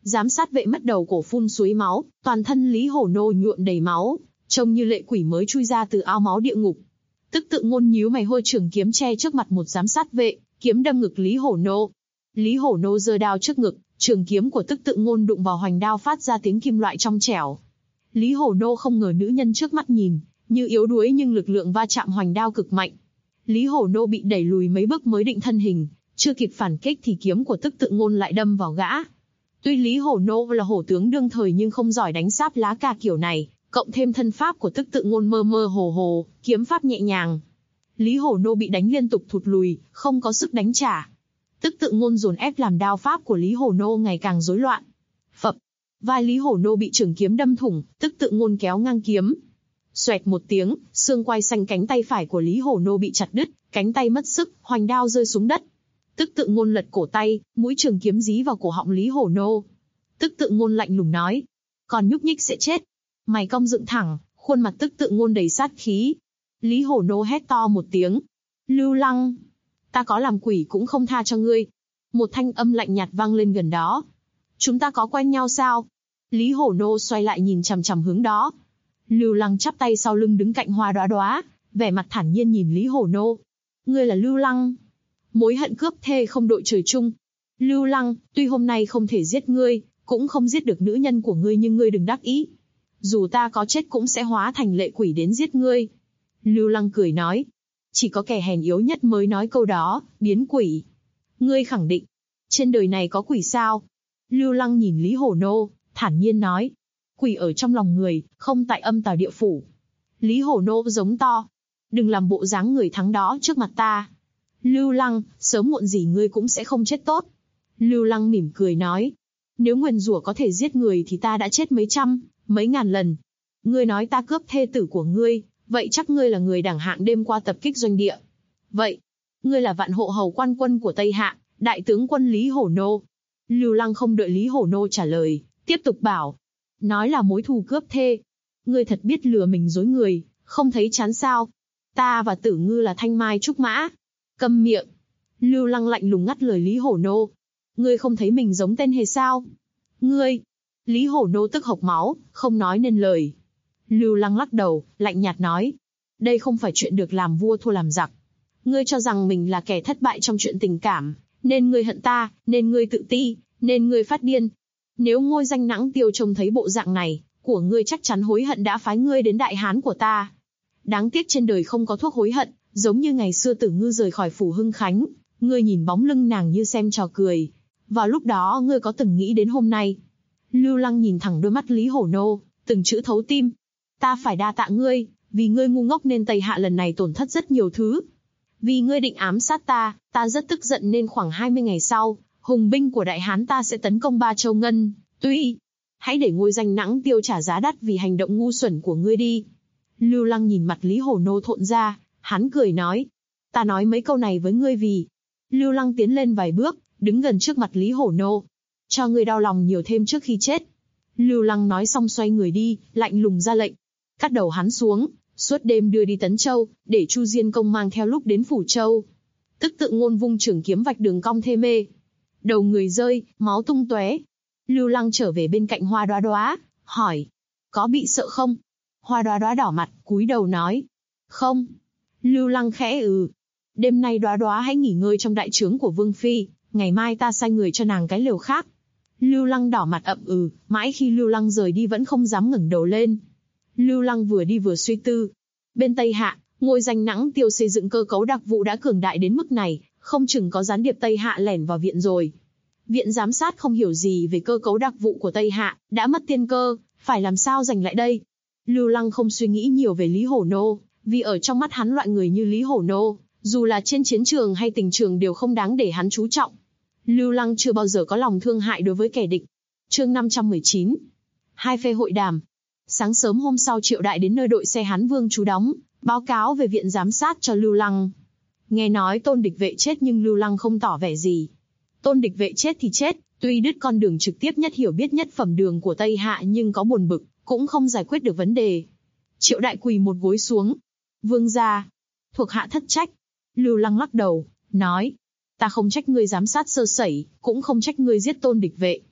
Giám sát vệ mất đầu cổ phun suối máu, toàn thân Lý Hổ Nô nhuộm đầy máu, trông như lệ quỷ mới chui ra từ ao máu địa ngục. Tức Tự Ngôn nhíu mày hôi trường kiếm che trước mặt một giám sát vệ, kiếm đâm ngực Lý Hổ Nô. Lý Hổ Nô giơ đao trước ngực, trường kiếm của Tức Tự Ngôn đụng vào hoành đao phát ra tiếng kim loại trong trẻo. Lý Hổ Nô không ngờ nữ nhân trước mắt nhìn như yếu đuối nhưng lực lượng va chạm hoành đao cực mạnh. Lý Hổ Nô bị đẩy lùi mấy bước mới định thân hình, chưa kịp phản kích thì kiếm của Tức Tự Ngôn lại đâm vào gã. Tuy Lý Hổ Nô là hổ tướng đương thời nhưng không giỏi đánh sáp lá cà kiểu này, cộng thêm thân pháp của Tức Tự Ngôn mơ mơ hồ hồ, kiếm pháp nhẹ nhàng. Lý Hổ Nô bị đánh liên tục thụt lùi, không có sức đánh trả. Tức Tự Ngôn dồn ép làm đao pháp của Lý Hổ Nô ngày càng rối loạn. Phập, vai Lý Hổ Nô bị trường kiếm đâm thủng, Tức Tự Ngôn kéo ngang kiếm. Xoẹt một tiếng, xương quai xanh cánh tay phải của Lý Hổ Nô bị chặt đứt, cánh tay mất sức, hoành đao rơi xuống đất. Tức Tự Ngôn lật cổ tay, mũi trường kiếm dí vào cổ họng Lý Hổ Nô. Tức Tự Ngôn lạnh lùng nói, còn nhúc nhích sẽ chết. Mày cong dựng thẳng, khuôn mặt Tức Tự Ngôn đầy sát khí. Lý Hổ Nô hét to một tiếng, Lưu Lăng, ta có làm quỷ cũng không tha cho ngươi. Một thanh âm lạnh nhạt vang lên gần đó. Chúng ta có quen nhau sao? Lý Hổ Nô xoay lại nhìn chằm chằm hướng đó. Lưu Lăng chắp tay sau lưng đứng cạnh Hoa Đóa Đóa, vẻ mặt thản nhiên nhìn Lý Hổ Nô. Ngươi là Lưu Lăng? Mối hận cướp thê không đội trời chung. Lưu Lăng, tuy hôm nay không thể giết ngươi, cũng không giết được nữ nhân của ngươi nhưng ngươi đừng đắc ý. Dù ta có chết cũng sẽ hóa thành lệ quỷ đến giết ngươi. Lưu Lăng cười nói. Chỉ có kẻ hèn yếu nhất mới nói câu đó, biến quỷ. Ngươi khẳng định, trên đời này có quỷ sao? Lưu Lăng nhìn Lý Hổ Nô, thản nhiên nói. Quỷ ở trong lòng người, không tại âm tào địa phủ. Lý Hổ Nô giống to. Đừng làm bộ dáng người thắng đó trước mặt ta. Lưu Lăng, sớm muộn gì ngươi cũng sẽ không chết tốt. Lưu Lăng mỉm cười nói. Nếu nguyền rủa có thể giết người thì ta đã chết mấy trăm, mấy ngàn lần. Ngươi nói ta cướp thê tử của ngươi, vậy chắc ngươi là người đẳng hạng đêm qua tập kích doanh địa. Vậy, ngươi là vạn hộ hầu quan quân của Tây Hạ, đại tướng quân Lý Hổ Nô. Lưu Lăng không đợi Lý Hổ Nô trả lời, tiếp tục bảo. Nói là mối thù cướp thê. Ngươi thật biết lừa mình dối người, không thấy chán sao? Ta và Tử Ngư là thanh mai trúc mã. Câm miệng. Lưu Lăng lạnh lùng ngắt lời Lý Hổ Nô. Ngươi không thấy mình giống tên hề sao? Ngươi. Lý Hổ Nô tức hộc máu, không nói nên lời. Lưu Lăng lắc đầu, lạnh nhạt nói. Đây không phải chuyện được làm vua thua làm giặc. Ngươi cho rằng mình là kẻ thất bại trong chuyện tình cảm, nên ngươi hận ta, nên ngươi tự ti, nên ngươi phát điên. Nếu Ngôi Danh Nãng Tiêu trông thấy bộ dạng này, của ngươi chắc chắn hối hận đã phái ngươi đến đại hán của ta. Đáng tiếc trên đời không có thuốc hối hận, giống như ngày xưa Tử Ngư rời khỏi phủ Hưng Khánh, ngươi nhìn bóng lưng nàng như xem trò cười. Vào lúc đó ngươi có từng nghĩ đến hôm nay? Lưu Lăng nhìn thẳng đôi mắt Lý Hổ Nô, từng chữ thấu tim. Ta phải đa tạ ngươi, vì ngươi ngu ngốc nên Tây Hạ lần này tổn thất rất nhiều thứ. Vì ngươi định ám sát ta, ta rất tức giận nên khoảng 20 ngày sau, hùng binh của Đại Hán ta sẽ tấn công Ba Châu Ngân. Tuy, hãy để Ngôi Danh Nãng Tiêu trả giá đắt vì hành động ngu xuẩn của ngươi đi. Lưu Lăng nhìn mặt Lý Hổ Nô thộn ra, hắn cười nói. Ta nói mấy câu này với ngươi vì... Lưu Lăng tiến lên vài bước, đứng gần trước mặt Lý Hổ Nô. Cho ngươi đau lòng nhiều thêm trước khi chết. Lưu Lăng nói xong xoay người đi, lạnh lùng ra lệnh. Cắt đầu hắn xuống, suốt đêm đưa đi Tấn Châu, để Chu Diên Công mang theo lúc đến Phủ Châu. Tức Tự Ngôn vung trường kiếm vạch đường cong thê mê. Đầu người rơi, máu tung tóe. Lưu Lăng trở về bên cạnh Hoa Đóa Đóa, hỏi. Có bị sợ không? Hoa Đóa Đóa đỏ mặt, cúi đầu nói. Không. Lưu Lăng khẽ Đêm nay Đóa Đóa hãy nghỉ ngơi trong đại trướng của Vương Phi, ngày mai ta sai người cho nàng cái lều khác. Lưu Lăng đỏ mặt ậm mãi khi Lưu Lăng rời đi vẫn không dám ngẩng đầu lên. Lưu Lăng vừa đi vừa suy tư. Bên Tây Hạ, Ngôi Danh Nãng Tiêu xây dựng cơ cấu đặc vụ đã cường đại đến mức này, không chừng có gián điệp Tây Hạ lẻn vào viện rồi. Viện giám sát không hiểu gì về cơ cấu đặc vụ của Tây Hạ, đã mất tiên cơ, phải làm sao giành lại đây? Lưu Lăng không suy nghĩ nhiều về Lý Hổ Nô, vì ở trong mắt hắn loại người như Lý Hổ Nô, dù là trên chiến trường hay tình trường đều không đáng để hắn chú trọng. Lưu Lăng chưa bao giờ có lòng thương hại đối với kẻ địch. Chương 519. Hai phe hội đàm. Sáng sớm hôm sau Triệu Đại đến nơi đội xe Hán Vương trú đóng, báo cáo về viện giám sát cho Lưu Lăng. Nghe nói Tôn Địch Vệ chết nhưng Lưu Lăng không tỏ vẻ gì. Tôn Địch Vệ chết thì chết, tuy đứt con đường trực tiếp nhất hiểu biết nhất phẩm đường của Tây Hạ nhưng có buồn bực, cũng không giải quyết được vấn đề. Triệu Đại quỳ một gối xuống. Vương gia, thuộc hạ thất trách. Lưu Lăng lắc đầu, nói. Ta không trách ngươi giám sát sơ sẩy, cũng không trách ngươi giết Tôn Địch Vệ.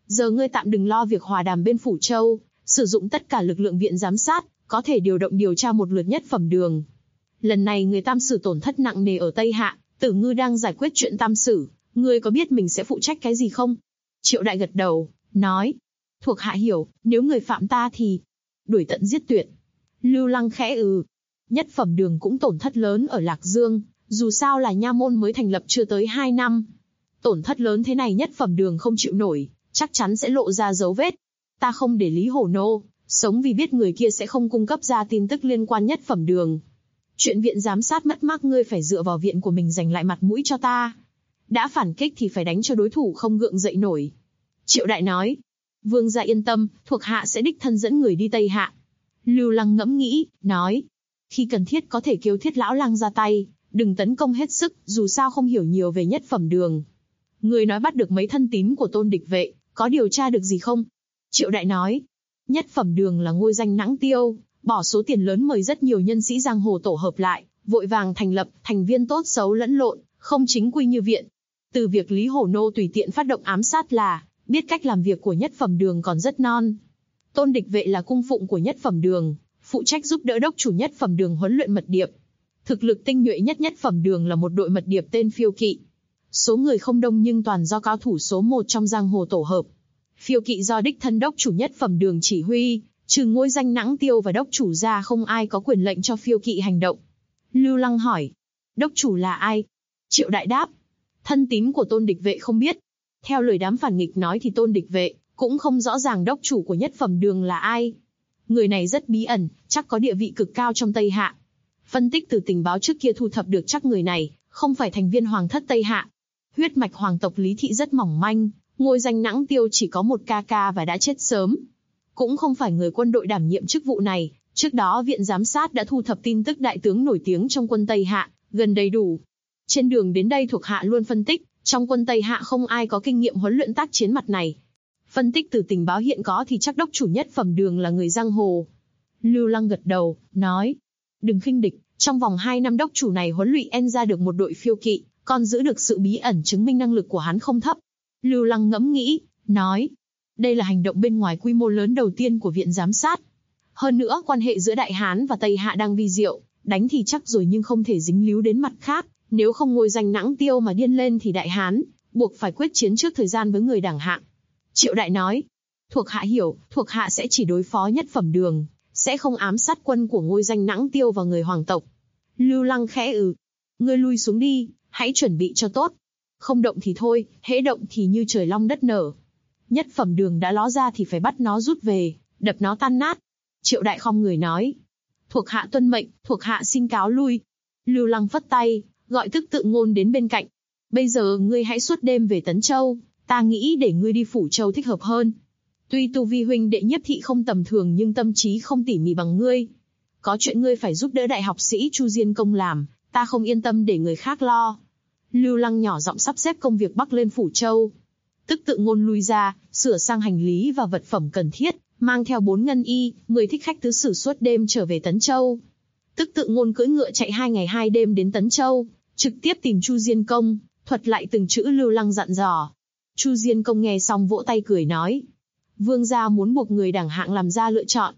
Giờ ngươi tạm đừng lo việc hòa đàm bên Phủ Châu, sử dụng tất cả lực lượng viện giám sát, có thể điều động điều tra một lượt Nhất Phẩm Đường. Lần này người Tam Sử tổn thất nặng nề ở Tây Hạ, Tử Ngư đang giải quyết chuyện Tam Sử, ngươi có biết mình sẽ phụ trách cái gì không? Triệu Đại gật đầu, nói, thuộc hạ hiểu, nếu người phạm ta thì đuổi tận giết tuyệt. Lưu Lăng khẽ Nhất Phẩm Đường cũng tổn thất lớn ở Lạc Dương, dù sao là nha môn mới thành lập chưa tới 2 năm. Tổn thất lớn thế này Nhất Phẩm Đường không chịu nổi, chắc chắn sẽ lộ ra dấu vết. Ta không để Lý Hổ Nô sống vì biết người kia sẽ không cung cấp ra tin tức liên quan Nhất Phẩm Đường. Chuyện viện giám sát mất mát ngươi phải dựa vào viện của mình giành lại mặt mũi cho ta. Đã phản kích thì phải đánh cho đối thủ không gượng dậy nổi. Triệu Đại nói, vương gia yên tâm, thuộc hạ sẽ đích thân dẫn người đi Tây Hạ. Lưu Lăng ngẫm nghĩ, nói, khi cần thiết có thể kêu Thiết lão lang ra tay, đừng tấn công hết sức, dù sao không hiểu nhiều về Nhất Phẩm Đường. Người nói bắt được mấy thân tín của Tôn Địch Vệ, có điều tra được gì không? Triệu Đại nói, Nhất Phẩm Đường là ngôi danh nãng tiêu, bỏ số tiền lớn mời rất nhiều nhân sĩ giang hồ tổ hợp lại, vội vàng thành lập, thành viên tốt xấu lẫn lộn, không chính quy như viện. Từ việc Lý Hổ Nô tùy tiện phát động ám sát là biết cách làm việc của Nhất Phẩm Đường còn rất non. Tôn Địch Vệ là cung phụng của Nhất Phẩm Đường, phụ trách giúp đỡ đốc chủ Nhất Phẩm Đường huấn luyện mật điệp. Thực lực tinh nhuệ nhất Nhất Phẩm Đường là một đội mật điệp tên Phiêu Kỵ. Số người không đông nhưng toàn do cao thủ số 1 trong giang hồ tổ hợp. Phiêu Kỵ do đích thân đốc chủ Nhất Phẩm Đường chỉ huy, trừ ngôi danh nãng tiêu và đốc chủ ra không ai có quyền lệnh cho Phiêu Kỵ hành động. Lưu Lăng hỏi, đốc chủ là ai? Triệu Đại đáp, thân tín của Tôn Địch Vệ không biết. Theo lời đám phản nghịch nói thì Tôn Địch Vệ cũng không rõ ràng đốc chủ của Nhất Phẩm Đường là ai. Người này rất bí ẩn, chắc có địa vị cực cao trong Tây Hạ. Phân tích từ tình báo trước kia thu thập được chắc người này không phải thành viên hoàng thất Tây Hạ. Huyết mạch hoàng tộc Lý Thị rất mỏng manh, ngôi danh nãng tiêu chỉ có một ca ca và đã chết sớm. Cũng không phải người quân đội đảm nhiệm chức vụ này, trước đó viện giám sát đã thu thập tin tức đại tướng nổi tiếng trong quân Tây Hạ, gần đầy đủ. Trên đường đến đây thuộc hạ luôn phân tích, trong quân Tây Hạ không ai có kinh nghiệm huấn luyện tác chiến mặt này. Phân tích từ tình báo hiện có thì chắc đốc chủ Nhất Phẩm Đường là người giang hồ. Lưu Lăng gật đầu, nói, đừng khinh địch, trong vòng 2 năm đốc chủ này huấn luyện ra được một đội Phiêu Kỵ, còn giữ được sự bí ẩn chứng minh năng lực của hắn không thấp. Lưu Lăng ngẫm nghĩ, nói, đây là hành động bên ngoài quy mô lớn đầu tiên của viện giám sát. Hơn nữa quan hệ giữa Đại Hán và Tây Hạ đang vi diệu, đánh thì chắc rồi nhưng không thể dính líu đến mặt khác, nếu không ngôi danh nãng tiêu mà điên lên thì Đại Hán buộc phải quyết chiến trước thời gian với người đẳng hạng. Triệu Đại nói, thuộc hạ hiểu, thuộc hạ sẽ chỉ đối phó Nhất Phẩm Đường, sẽ không ám sát quân của ngôi danh nãng tiêu và người hoàng tộc. Lưu Lăng khẽ ngươi lui xuống đi, hãy chuẩn bị cho tốt. Không động thì thôi, hễ động thì như trời long đất nở. Nhất Phẩm Đường đã ló ra thì phải bắt nó rút về, đập nó tan nát. Triệu Đại khom người nói, thuộc hạ tuân mệnh, thuộc hạ xin cáo lui. Lưu Lăng phất tay, gọi Tức Tự Ngôn đến bên cạnh. Bây giờ ngươi hãy suốt đêm về Tấn Châu, ta nghĩ để ngươi đi Phủ Châu thích hợp hơn. Tuy tu vi huynh đệ Nhiếp Thị không tầm thường nhưng tâm trí không tỉ mỉ bằng ngươi. Có chuyện ngươi phải giúp đỡ đại học sĩ Chu Diên Công làm, ta không yên tâm để người khác lo. Lưu Lăng nhỏ giọng sắp xếp công việc bắc lên Phủ Châu. Tức Tự Ngôn lui ra, sửa sang hành lý và vật phẩm cần thiết, mang theo 4 ngân y, 10 thích khách tứ sử suốt đêm trở về Tấn Châu. Tức Tự Ngôn cưỡi ngựa chạy 2 ngày 2 đêm đến Tấn Châu, trực tiếp tìm Chu Diên Công, thuật lại từng chữ Lưu Lăng dặn dò. Chu Diên Công nghe xong vỗ tay cười nói, vương gia muốn buộc người đẳng hạng làm ra lựa chọn,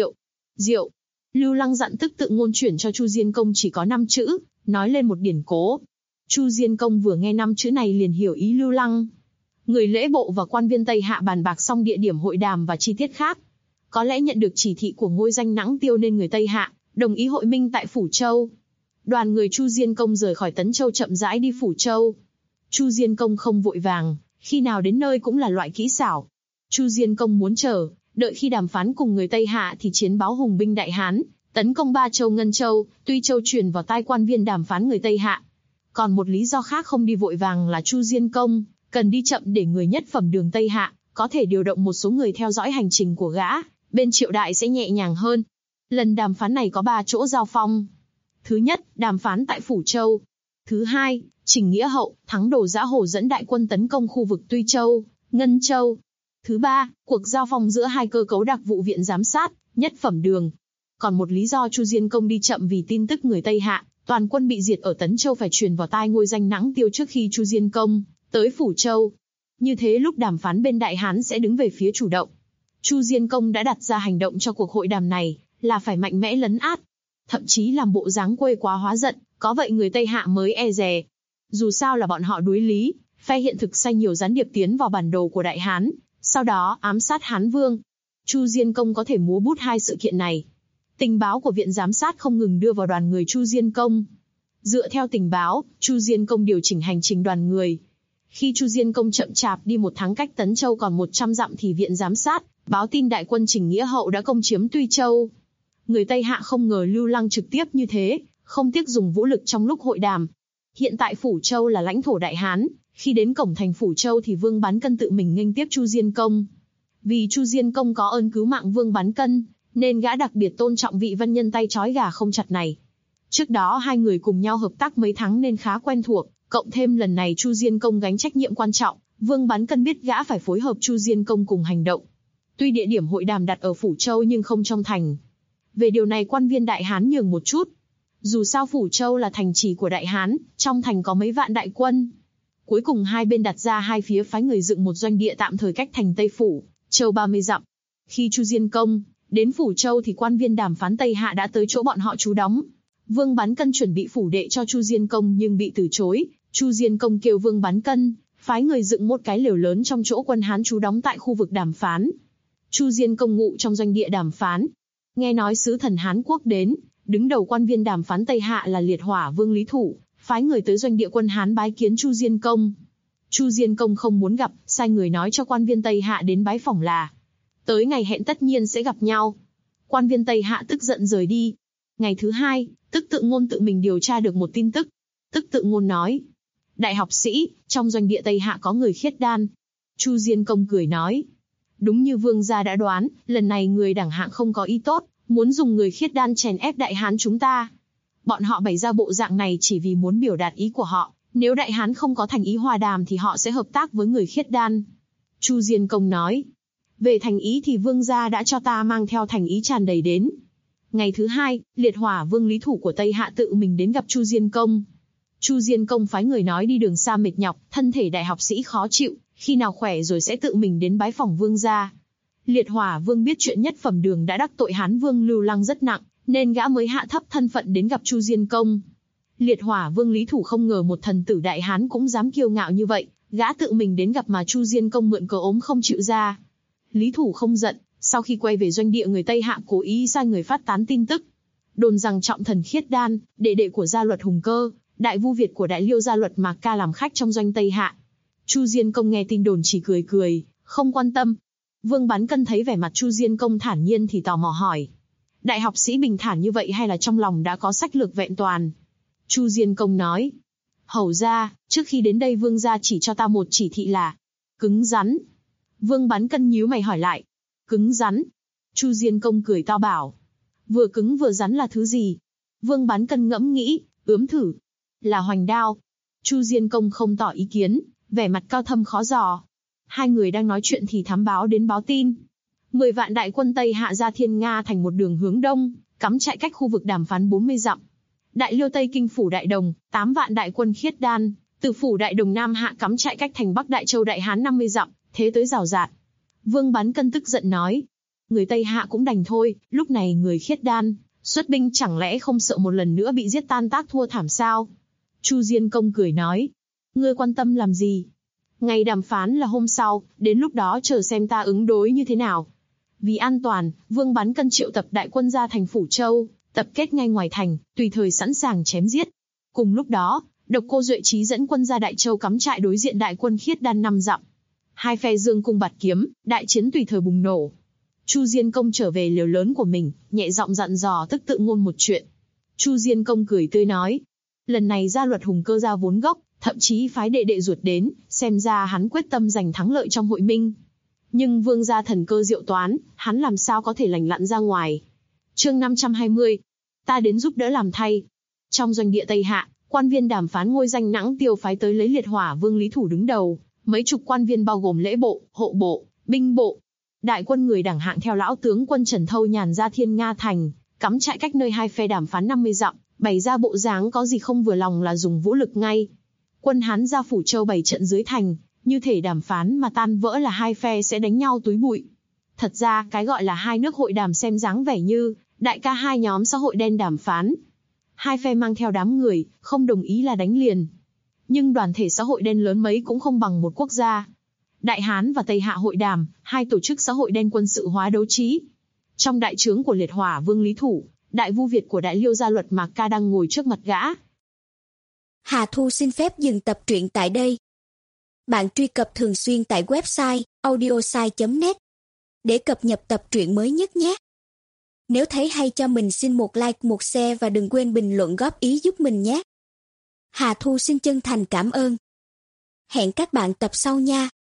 diệu. Lưu Lăng dặn Tức Tự Ngôn chuyển cho Chu Diên Công chỉ có 5 chữ, nói lên một điển cố. Chu Diên Công vừa nghe 5 chữ này liền hiểu ý Lưu Lăng. Người lễ bộ và quan viên Tây Hạ bàn bạc xong địa điểm hội đàm và chi tiết khác. Có lẽ nhận được chỉ thị của ngôi danh nãng tiêu nên người Tây Hạ đồng ý hội minh tại Phủ Châu. Đoàn người Chu Diên Công rời khỏi Tấn Châu chậm rãi đi Phủ Châu. Chu Diên Công không vội vàng, khi nào đến nơi cũng là loại kỹ xảo. Chu Diên Công muốn chờ, đợi khi đàm phán cùng người Tây Hạ thì chiến báo hùng binh Đại Hán, tấn công Ba Châu Ngân Châu, Tuy Châu truyền vào tai quan viên đàm phán người Tây Hạ. Còn một lý do khác không đi vội vàng là Chu Diên Công cần đi chậm để người Nhất Phẩm Đường Tây Hạ có thể điều động một số người theo dõi hành trình của gã, bên Triệu Đại sẽ nhẹ nhàng hơn. Lần đàm phán này có 3 chỗ giao phong. Thứ nhất, đàm phán tại Phủ Châu. Thứ hai, Trình Nghĩa Hậu, Thắng Đồ Dã Hồ dẫn đại quân tấn công khu vực Tuy Châu, Ngân Châu. Thứ ba, cuộc giao phong giữa hai cơ cấu đặc vụ viện giám sát, Nhất Phẩm Đường. Còn một lý do Chu Diên Công đi chậm vì tin tức người Tây Hạ toàn quân bị diệt ở Tấn Châu phải truyền vào tai ngôi danh nãng tiêu trước khi Chu Diên Công tới Phủ Châu. Như thế lúc đàm phán bên Đại Hán sẽ đứng về phía chủ động. Chu Diên Công đã đặt ra hành động cho cuộc hội đàm này, là phải mạnh mẽ lấn át. Thậm chí làm bộ dáng quê quá hóa giận, có vậy người Tây Hạ mới e dè. Dù sao là bọn họ đuối lý, phe hiện thực sai nhiều gián điệp tiến vào bản đồ của Đại Hán, sau đó ám sát Hán Vương. Chu Diên Công có thể múa bút hai sự kiện này. Tình báo của Viện Giám sát không ngừng đưa vào đoàn người Chu Diên Công. Dựa theo tình báo, Chu Diên Công điều chỉnh hành trình đoàn người. Khi Chu Diên Công chậm chạp đi một tháng cách Tấn Châu còn 100 dặm thì Viện Giám sát báo tin đại quân Trình Nghĩa Hậu đã công chiếm Tuy Châu. Người Tây Hạ không ngờ Lưu Lăng trực tiếp như thế, không tiếc dùng vũ lực trong lúc hội đàm. Hiện tại Phủ Châu là lãnh thổ Đại Hán, khi đến cổng thành Phủ Châu thì Vương Bán Cân tự mình nghênh tiếp Chu Diên Công. Vì Chu Diên Công có ơn cứu mạng Vương Bán Cân, nên gã đặc biệt tôn trọng vị văn nhân tay trói gà không chặt này. Trước đó hai người cùng nhau hợp tác mấy tháng nên khá quen thuộc, cộng thêm lần này Chu Diên Công gánh trách nhiệm quan trọng, Vương Bán Cân biết gã phải phối hợp Chu Diên Công cùng hành động. Tuy địa điểm hội đàm đặt ở Phủ Châu nhưng không trong thành. Về điều này quan viên Đại Hán nhường một chút. Dù sao Phủ Châu là thành trì của Đại Hán, trong thành có mấy vạn đại quân. Cuối cùng hai bên đặt ra hai phía phái người dựng một doanh địa tạm thời cách thành Tây Phủ Châu 30 dặm. Khi Chu Diên Công đến Phủ Châu thì quan viên đàm phán Tây Hạ đã tới chỗ bọn họ trú đóng. Vương Bán Cân chuẩn bị phủ đệ cho Chu Diên Công nhưng bị từ chối. Chu Diên Công kêu Vương Bán Cân phái người dựng một cái lều lớn trong chỗ quân Hán trú đóng tại khu vực đàm phán. Chu Diên Công ngụ trong doanh địa đàm phán. Nghe nói sứ thần Hán Quốc đến, đứng đầu quan viên đàm phán Tây Hạ là Liệt Hỏa Vương Lý Thủ, phái người tới doanh địa quân Hán bái kiến Chu Diên Công. Chu Diên Công không muốn gặp, sai người nói cho quan viên Tây Hạ đến bái phỏng là tới ngày hẹn tất nhiên sẽ gặp nhau. Quan viên Tây Hạ tức giận rời đi. Ngày thứ hai, Tức Tự Ngôn tự mình điều tra được một tin tức. Tức Tự Ngôn nói, đại học sĩ, trong doanh địa Tây Hạ có người khiết đan. Chu Diên Công cười nói, đúng như vương gia đã đoán, lần này người đẳng hạng không có ý tốt, muốn dùng người khiết đan chèn ép Đại Hán chúng ta. Bọn họ bày ra bộ dạng này chỉ vì muốn biểu đạt ý của họ, nếu Đại Hán không có thành ý hòa đàm thì họ sẽ hợp tác với người khiết đan. Chu Diên Công nói, về thành ý thì vương gia đã cho ta mang theo thành ý tràn đầy đến. Ngày thứ hai, Liệt Hỏa Vương Lý Thủ của Tây Hạ tự mình đến gặp Chu Diên Công. Chu Diên Công phái người nói đi đường xa mệt nhọc, thân thể đại học sĩ khó chịu, khi nào khỏe rồi sẽ tự mình đến bái phỏng vương gia. Liệt Hỏa Vương biết chuyện Nhất Phẩm Đường đã đắc tội Hán Vương Lưu Lăng rất nặng, nên gã mới hạ thấp thân phận đến gặp Chu Diên Công. Liệt Hỏa Vương Lý Thủ không ngờ một thần tử Đại Hán cũng dám kiêu ngạo như vậy, gã tự mình đến gặp mà Chu Diên Công mượn cớ ốm không chịu ra. Lý Thủ không giận, sau khi quay về doanh địa người Tây Hạ cố ý sai người phát tán tin tức, đồn rằng trọng thần khiết đan, đệ đệ của gia luật Hùng Cơ, đại vu Việt của đại liêu gia luật Mạc Ca làm khách trong doanh Tây Hạ. Chu Diên Công nghe tin đồn chỉ cười cười, không quan tâm. Vương Bán Cân thấy vẻ mặt Chu Diên Công thản nhiên thì tò mò hỏi, đại học sĩ bình thản như vậy hay là trong lòng đã có sách lược vẹn toàn? Chu Diên Công nói, hầu ra, trước khi đến đây vương gia chỉ cho ta một chỉ thị là cứng rắn. Vương Bán Cân nhíu mày hỏi lại, cứng rắn? Chu Diên Công cười to bảo, vừa cứng vừa rắn là thứ gì? Vương Bán Cân ngẫm nghĩ, ướm thử, là hoành đao. Chu Diên Công không tỏ ý kiến, vẻ mặt cao thâm khó dò. Hai người đang nói chuyện thì thám báo đến báo tin. 10 vạn đại quân Tây Hạ ra Thiên Nga thành một đường hướng đông, cắm trại cách khu vực đàm phán 40 dặm. Đại liêu Tây Kinh phủ Đại Đồng, 8 vạn đại quân khiết đan, từ phủ Đại Đồng Nam Hạ cắm trại cách thành Bắc Đại Châu Đại Hán 50 dặm, thế tới rào rạt. Vương Bán Cân tức giận nói, người Tây Hạ cũng đành thôi, lúc này người khiết đan xuất binh chẳng lẽ không sợ một lần nữa bị giết tan tác thua thảm sao? Chu Diên Công cười nói, ngươi quan tâm làm gì? Ngày đàm phán là hôm sau, đến lúc đó chờ xem ta ứng đối như thế nào. Vì an toàn, Vương Bán Cân triệu tập đại quân ra thành Phủ Châu, tập kết ngay ngoài thành, tùy thời sẵn sàng chém giết. Cùng lúc đó, Độc Cô Duệ Trí dẫn quân ra Đại Châu cắm trại đối diện đại quân khiết đan 5 dặm. Hai phe dương cung bạt kiếm, đại chiến tùy thời bùng nổ. Chu Diên Công trở về lều lớn của mình, nhẹ giọng dặn dò Tức Tự Ngôn một chuyện. Chu Diên Công cười tươi nói, lần này gia luật Hùng Cơ ra vốn gốc, thậm chí phái đệ đệ ruột đến, xem ra hắn quyết tâm giành thắng lợi trong hội minh. Nhưng vương gia thần cơ diệu toán, hắn làm sao có thể lành lặn ra ngoài. Chương 520, ta đến giúp đỡ làm thay. Trong doanh địa Tây Hạ, quan viên đàm phán ngôi danh Nãng Tiêu phái tới lấy Liệt Hỏa Vương Lý Thủ đứng đầu, mấy chục quan viên bao gồm lễ bộ, hộ bộ, binh bộ. Đại quân người đẳng hạng theo lão tướng quân Trần Thâu Nhàn ra Thiên Nga thành, cắm trại cách nơi hai phe đàm phán 50 dặm, bày ra bộ dáng có gì không vừa lòng là dùng vũ lực ngay. Quân Hán ra Phủ Châu bày trận dưới thành, Như thể đàm phán mà tan vỡ là hai phe sẽ đánh nhau túi bụi. Thật ra cái gọi là hai nước hội đàm xem dáng vẻ như đại ca hai nhóm xã hội đen đàm phán. Hai phe mang theo đám người, không đồng ý là đánh liền. Nhưng đoàn thể xã hội đen lớn mấy cũng không bằng một quốc gia. Đại Hán và Tây Hạ hội đàm, hai tổ chức xã hội đen quân sự hóa đấu trí. Trong đại trướng của liệt hỏa vương Lý Thủ, đại vu Việt của đại liêu gia luật Mạc Ca đang ngồi trước mặt gã. Hà Thu xin phép dừng tập truyện tại đây. Bạn truy cập thường xuyên tại website audiosai.net để cập nhật tập truyện mới nhất nhé. Nếu thấy hay cho mình xin một like, một share và đừng quên bình luận góp ý giúp mình nhé. Hà Thu xin chân thành cảm ơn. Hẹn các bạn tập sau nha.